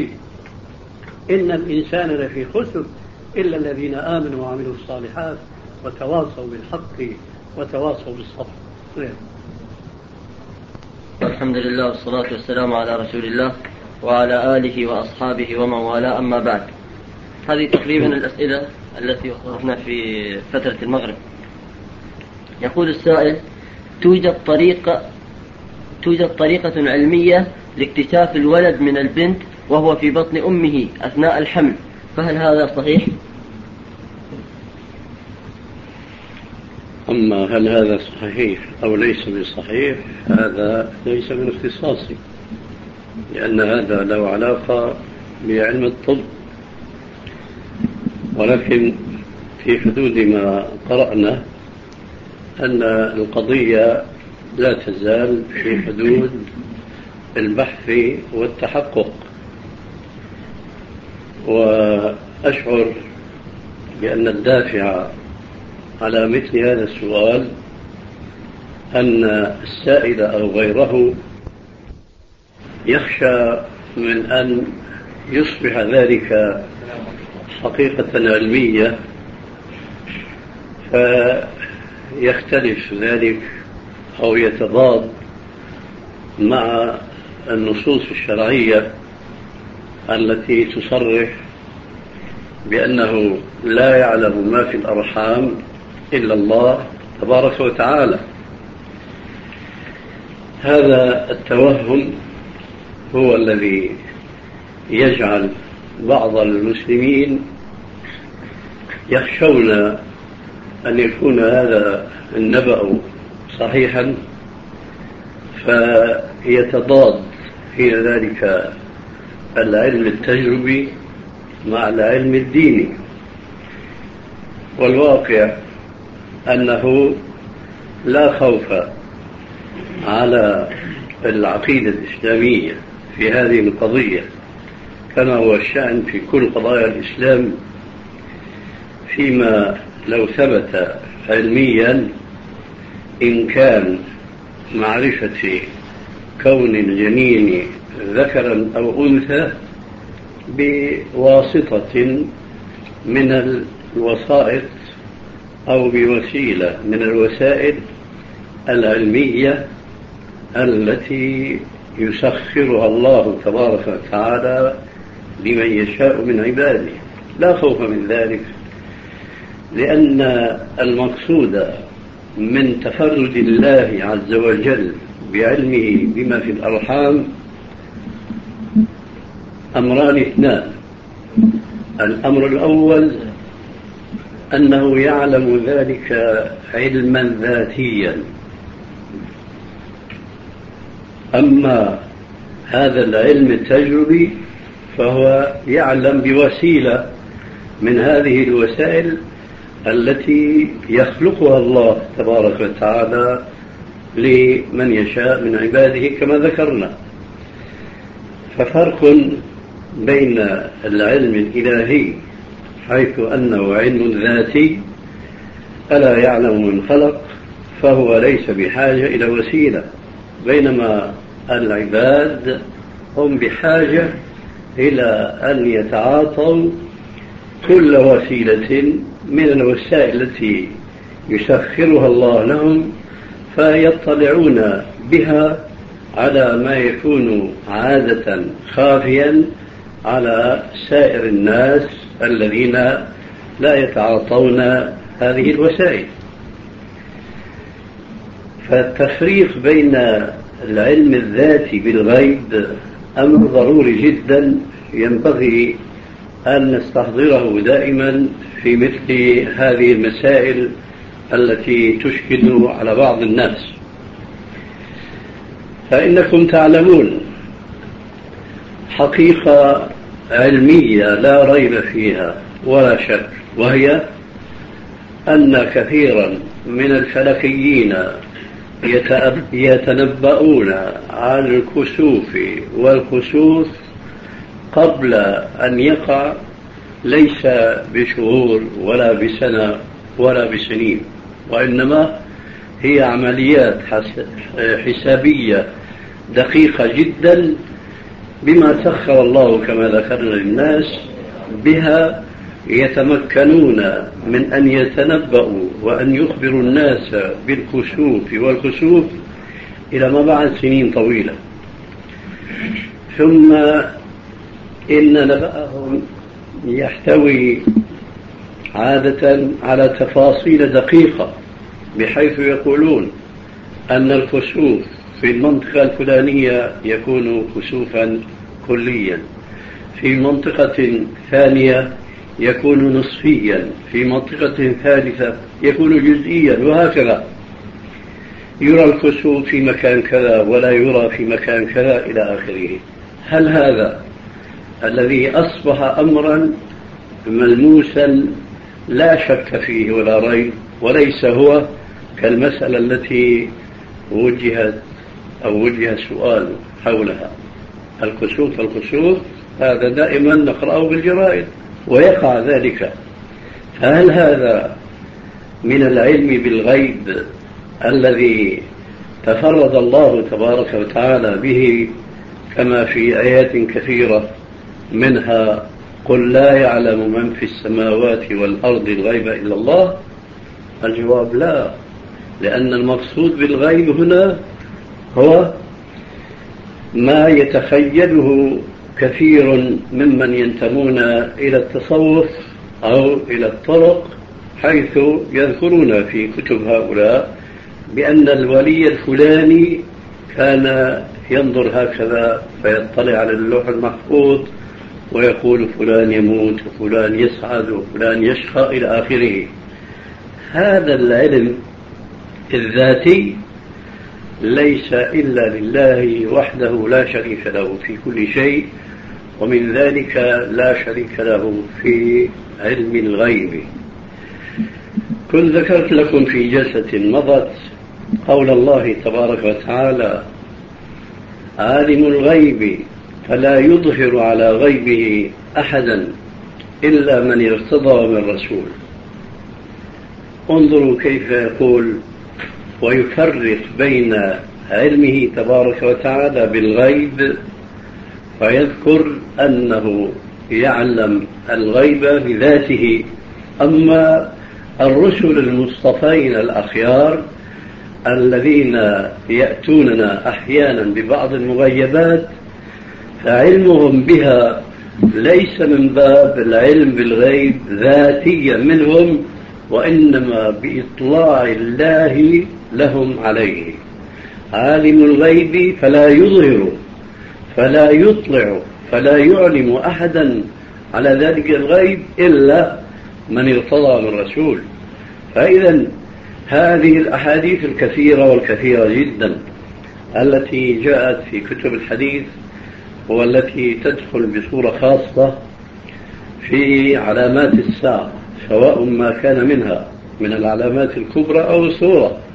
إن الإنسان لفي خسر إلا الذين آمنوا وعملوا الصالحات وتواصوا بالحق وتواصوا بالصبر. الحمد لله والصلاة والسلام على رسول الله وعلى آله وأصحابه ومن والاه، أما بعد. هذه تقريبا الأسئلة التي وصلتنا في فترة المغرب. يقول السائل: توجد طريقة علمية لاكتشاف الولد من البنت وهو في بطن أمه أثناء الحمل، فهل هذا صحيح؟ أما هل هذا صحيح أو ليس بصحيح، هذا ليس من اختصاصي، لأن هذا له علاقة بعلم الطب. ولكن في حدود ما قرأنا أن القضية لا تزال في حدود البحث والتحقق، وأشعر بأن الدافع على مثل هذا السؤال أن السائل أو غيره يخشى من أن يصبح ذلك حقيقة علمية فيختلف ذلك أو يتضاد مع النصوص الشرعية التي تصرح بأنه لا يعلم ما في الأرحام إلا الله تبارك وتعالى. هذا التوهم هو الذي يجعل بعض المسلمين يخشون أن يكون هذا النبأ صحيحا فيتضاد في ذلك العلم التجربي مع العلم الديني، والواقع أنه لا خوف على العقيدة الإسلامية في هذه القضية كما هو الشأن في كل قضايا الإسلام، فيما لو ثبت علميا إمكان معرفة كون الجنين ذكرا أو أنثى بواسطة من الوسائط أو بوسيلة من الوسائل العلمية التي يسخرها الله تبارك وتعالى لمن يشاء من عباده. لا خوف من ذلك، لأن المقصود من تفرد الله عز وجل بعلمه بما في الأرحام أمران اثنان. الأمر الأول أنه يعلم ذلك علما ذاتيا، أما هذا العلم التجربي فهو يعلم بوسيلة من هذه الوسائل التي يخلقها الله تبارك وتعالى لمن يشاء من عباده كما ذكرنا. ففرق بين العلم الإلهي حيث أنه علم ذاتي ألا يعلم من خلق فهو ليس بحاجة إلى وسيلة، بينما العباد هم بحاجة إلى أن يتعاطوا كل وسيلة من الوسائل التي يسخرها الله لهم فيطلعون بها على ما يكون عادة خافيا على سائر الناس الذين لا يتعاطون هذه الوسائل. فالتفريق بين العلم الذاتي بالغيب أمر ضروري جدا ينبغي أن نستحضره دائما في مثل هذه المسائل التي تشكل على بعض الناس. فإنكم تعلمون حقيقة علمية لا ريب فيها ولا شك، وهي أن كثيرا من الفلكيين يتنبؤون عن الكسوف والخسوف قبل أن يقع، ليس بشهور ولا بسنة ولا بسنين، وإنما هي عمليات حسابية دقيقة جدا بما سخر الله كما ذكرنا للناس بها يتمكنون من أن يتنبؤوا وأن يخبروا الناس بالكسوف والخسوف إلى ما بعد سنين طويلة. ثم إن نبأهم يحتوي عادة على تفاصيل دقيقة، بحيث يقولون أن الكسوف في المنطقة الفلانية يكون كسوفا كليا، في منطقة ثانية يكون نصفيا، في منطقة ثالثة يكون جزئيا، وهكذا يرى الكسوف في مكان كذا ولا يرى في مكان كذا إلى آخره. هل هذا الذي أصبح أمرا ملموسا لا شك فيه ولا ريب، وليس هو كالمسألة التي وجه السؤال حولها، الكسوف هذا دائما نقرأه بالجرائد ويقع ذلك. فهل هذا من العلم بالغيب الذي تفرد الله تبارك وتعالى به كما في آيات كثيرة منها قل لا يعلم من في السماوات والأرض الغيب إلا الله؟ الجواب لا، لأن المقصود بالغيب هنا هو ما يتخيله كثير ممن ينتمون إلى التصوف أو إلى الطرق، حيث يذكرون في كتب هؤلاء بأن الولي الفلاني كان ينظر هكذا فيطلع على اللوح المحفوظ ويقول فلان يموت وفلان يسعد وفلان يشقى إلى آخره. هذا العلم الذاتي ليس إلا لله وحده لا شريك له في كل شيء، ومن ذلك لا شريك له في علم الغيب. كنت ذكرت لكم في جلسة مضت قول الله تبارك وتعالى عالم الغيب فلا يظهر على غيبه أحدا إلا من ارتضى من رسول. انظروا كيف يقول ويفرق بين علمه تبارك وتعالى بالغيب، فيذكر أنه يعلم الغيب بذاته. أما الرسل المصطفين الأخيار الذين يأتوننا أحيانا ببعض المغيبات فعلمهم بها ليس من باب العلم بالغيب ذاتيا منهم، وإنما بإطلاع الله لهم عليه. عالم الغيب فلا يظهر فلا يطلع فلا يعلم أحدا على ذلك الغيب إلا من ارتضى من رسول. فإذا هذه الأحاديث الكثيرة والكثيرة جدا التي جاءت في كتب الحديث والتي تدخل بصورة خاصة في علامات الساعة، سواء ما كان منها من العلامات الكبرى أو الصغرى،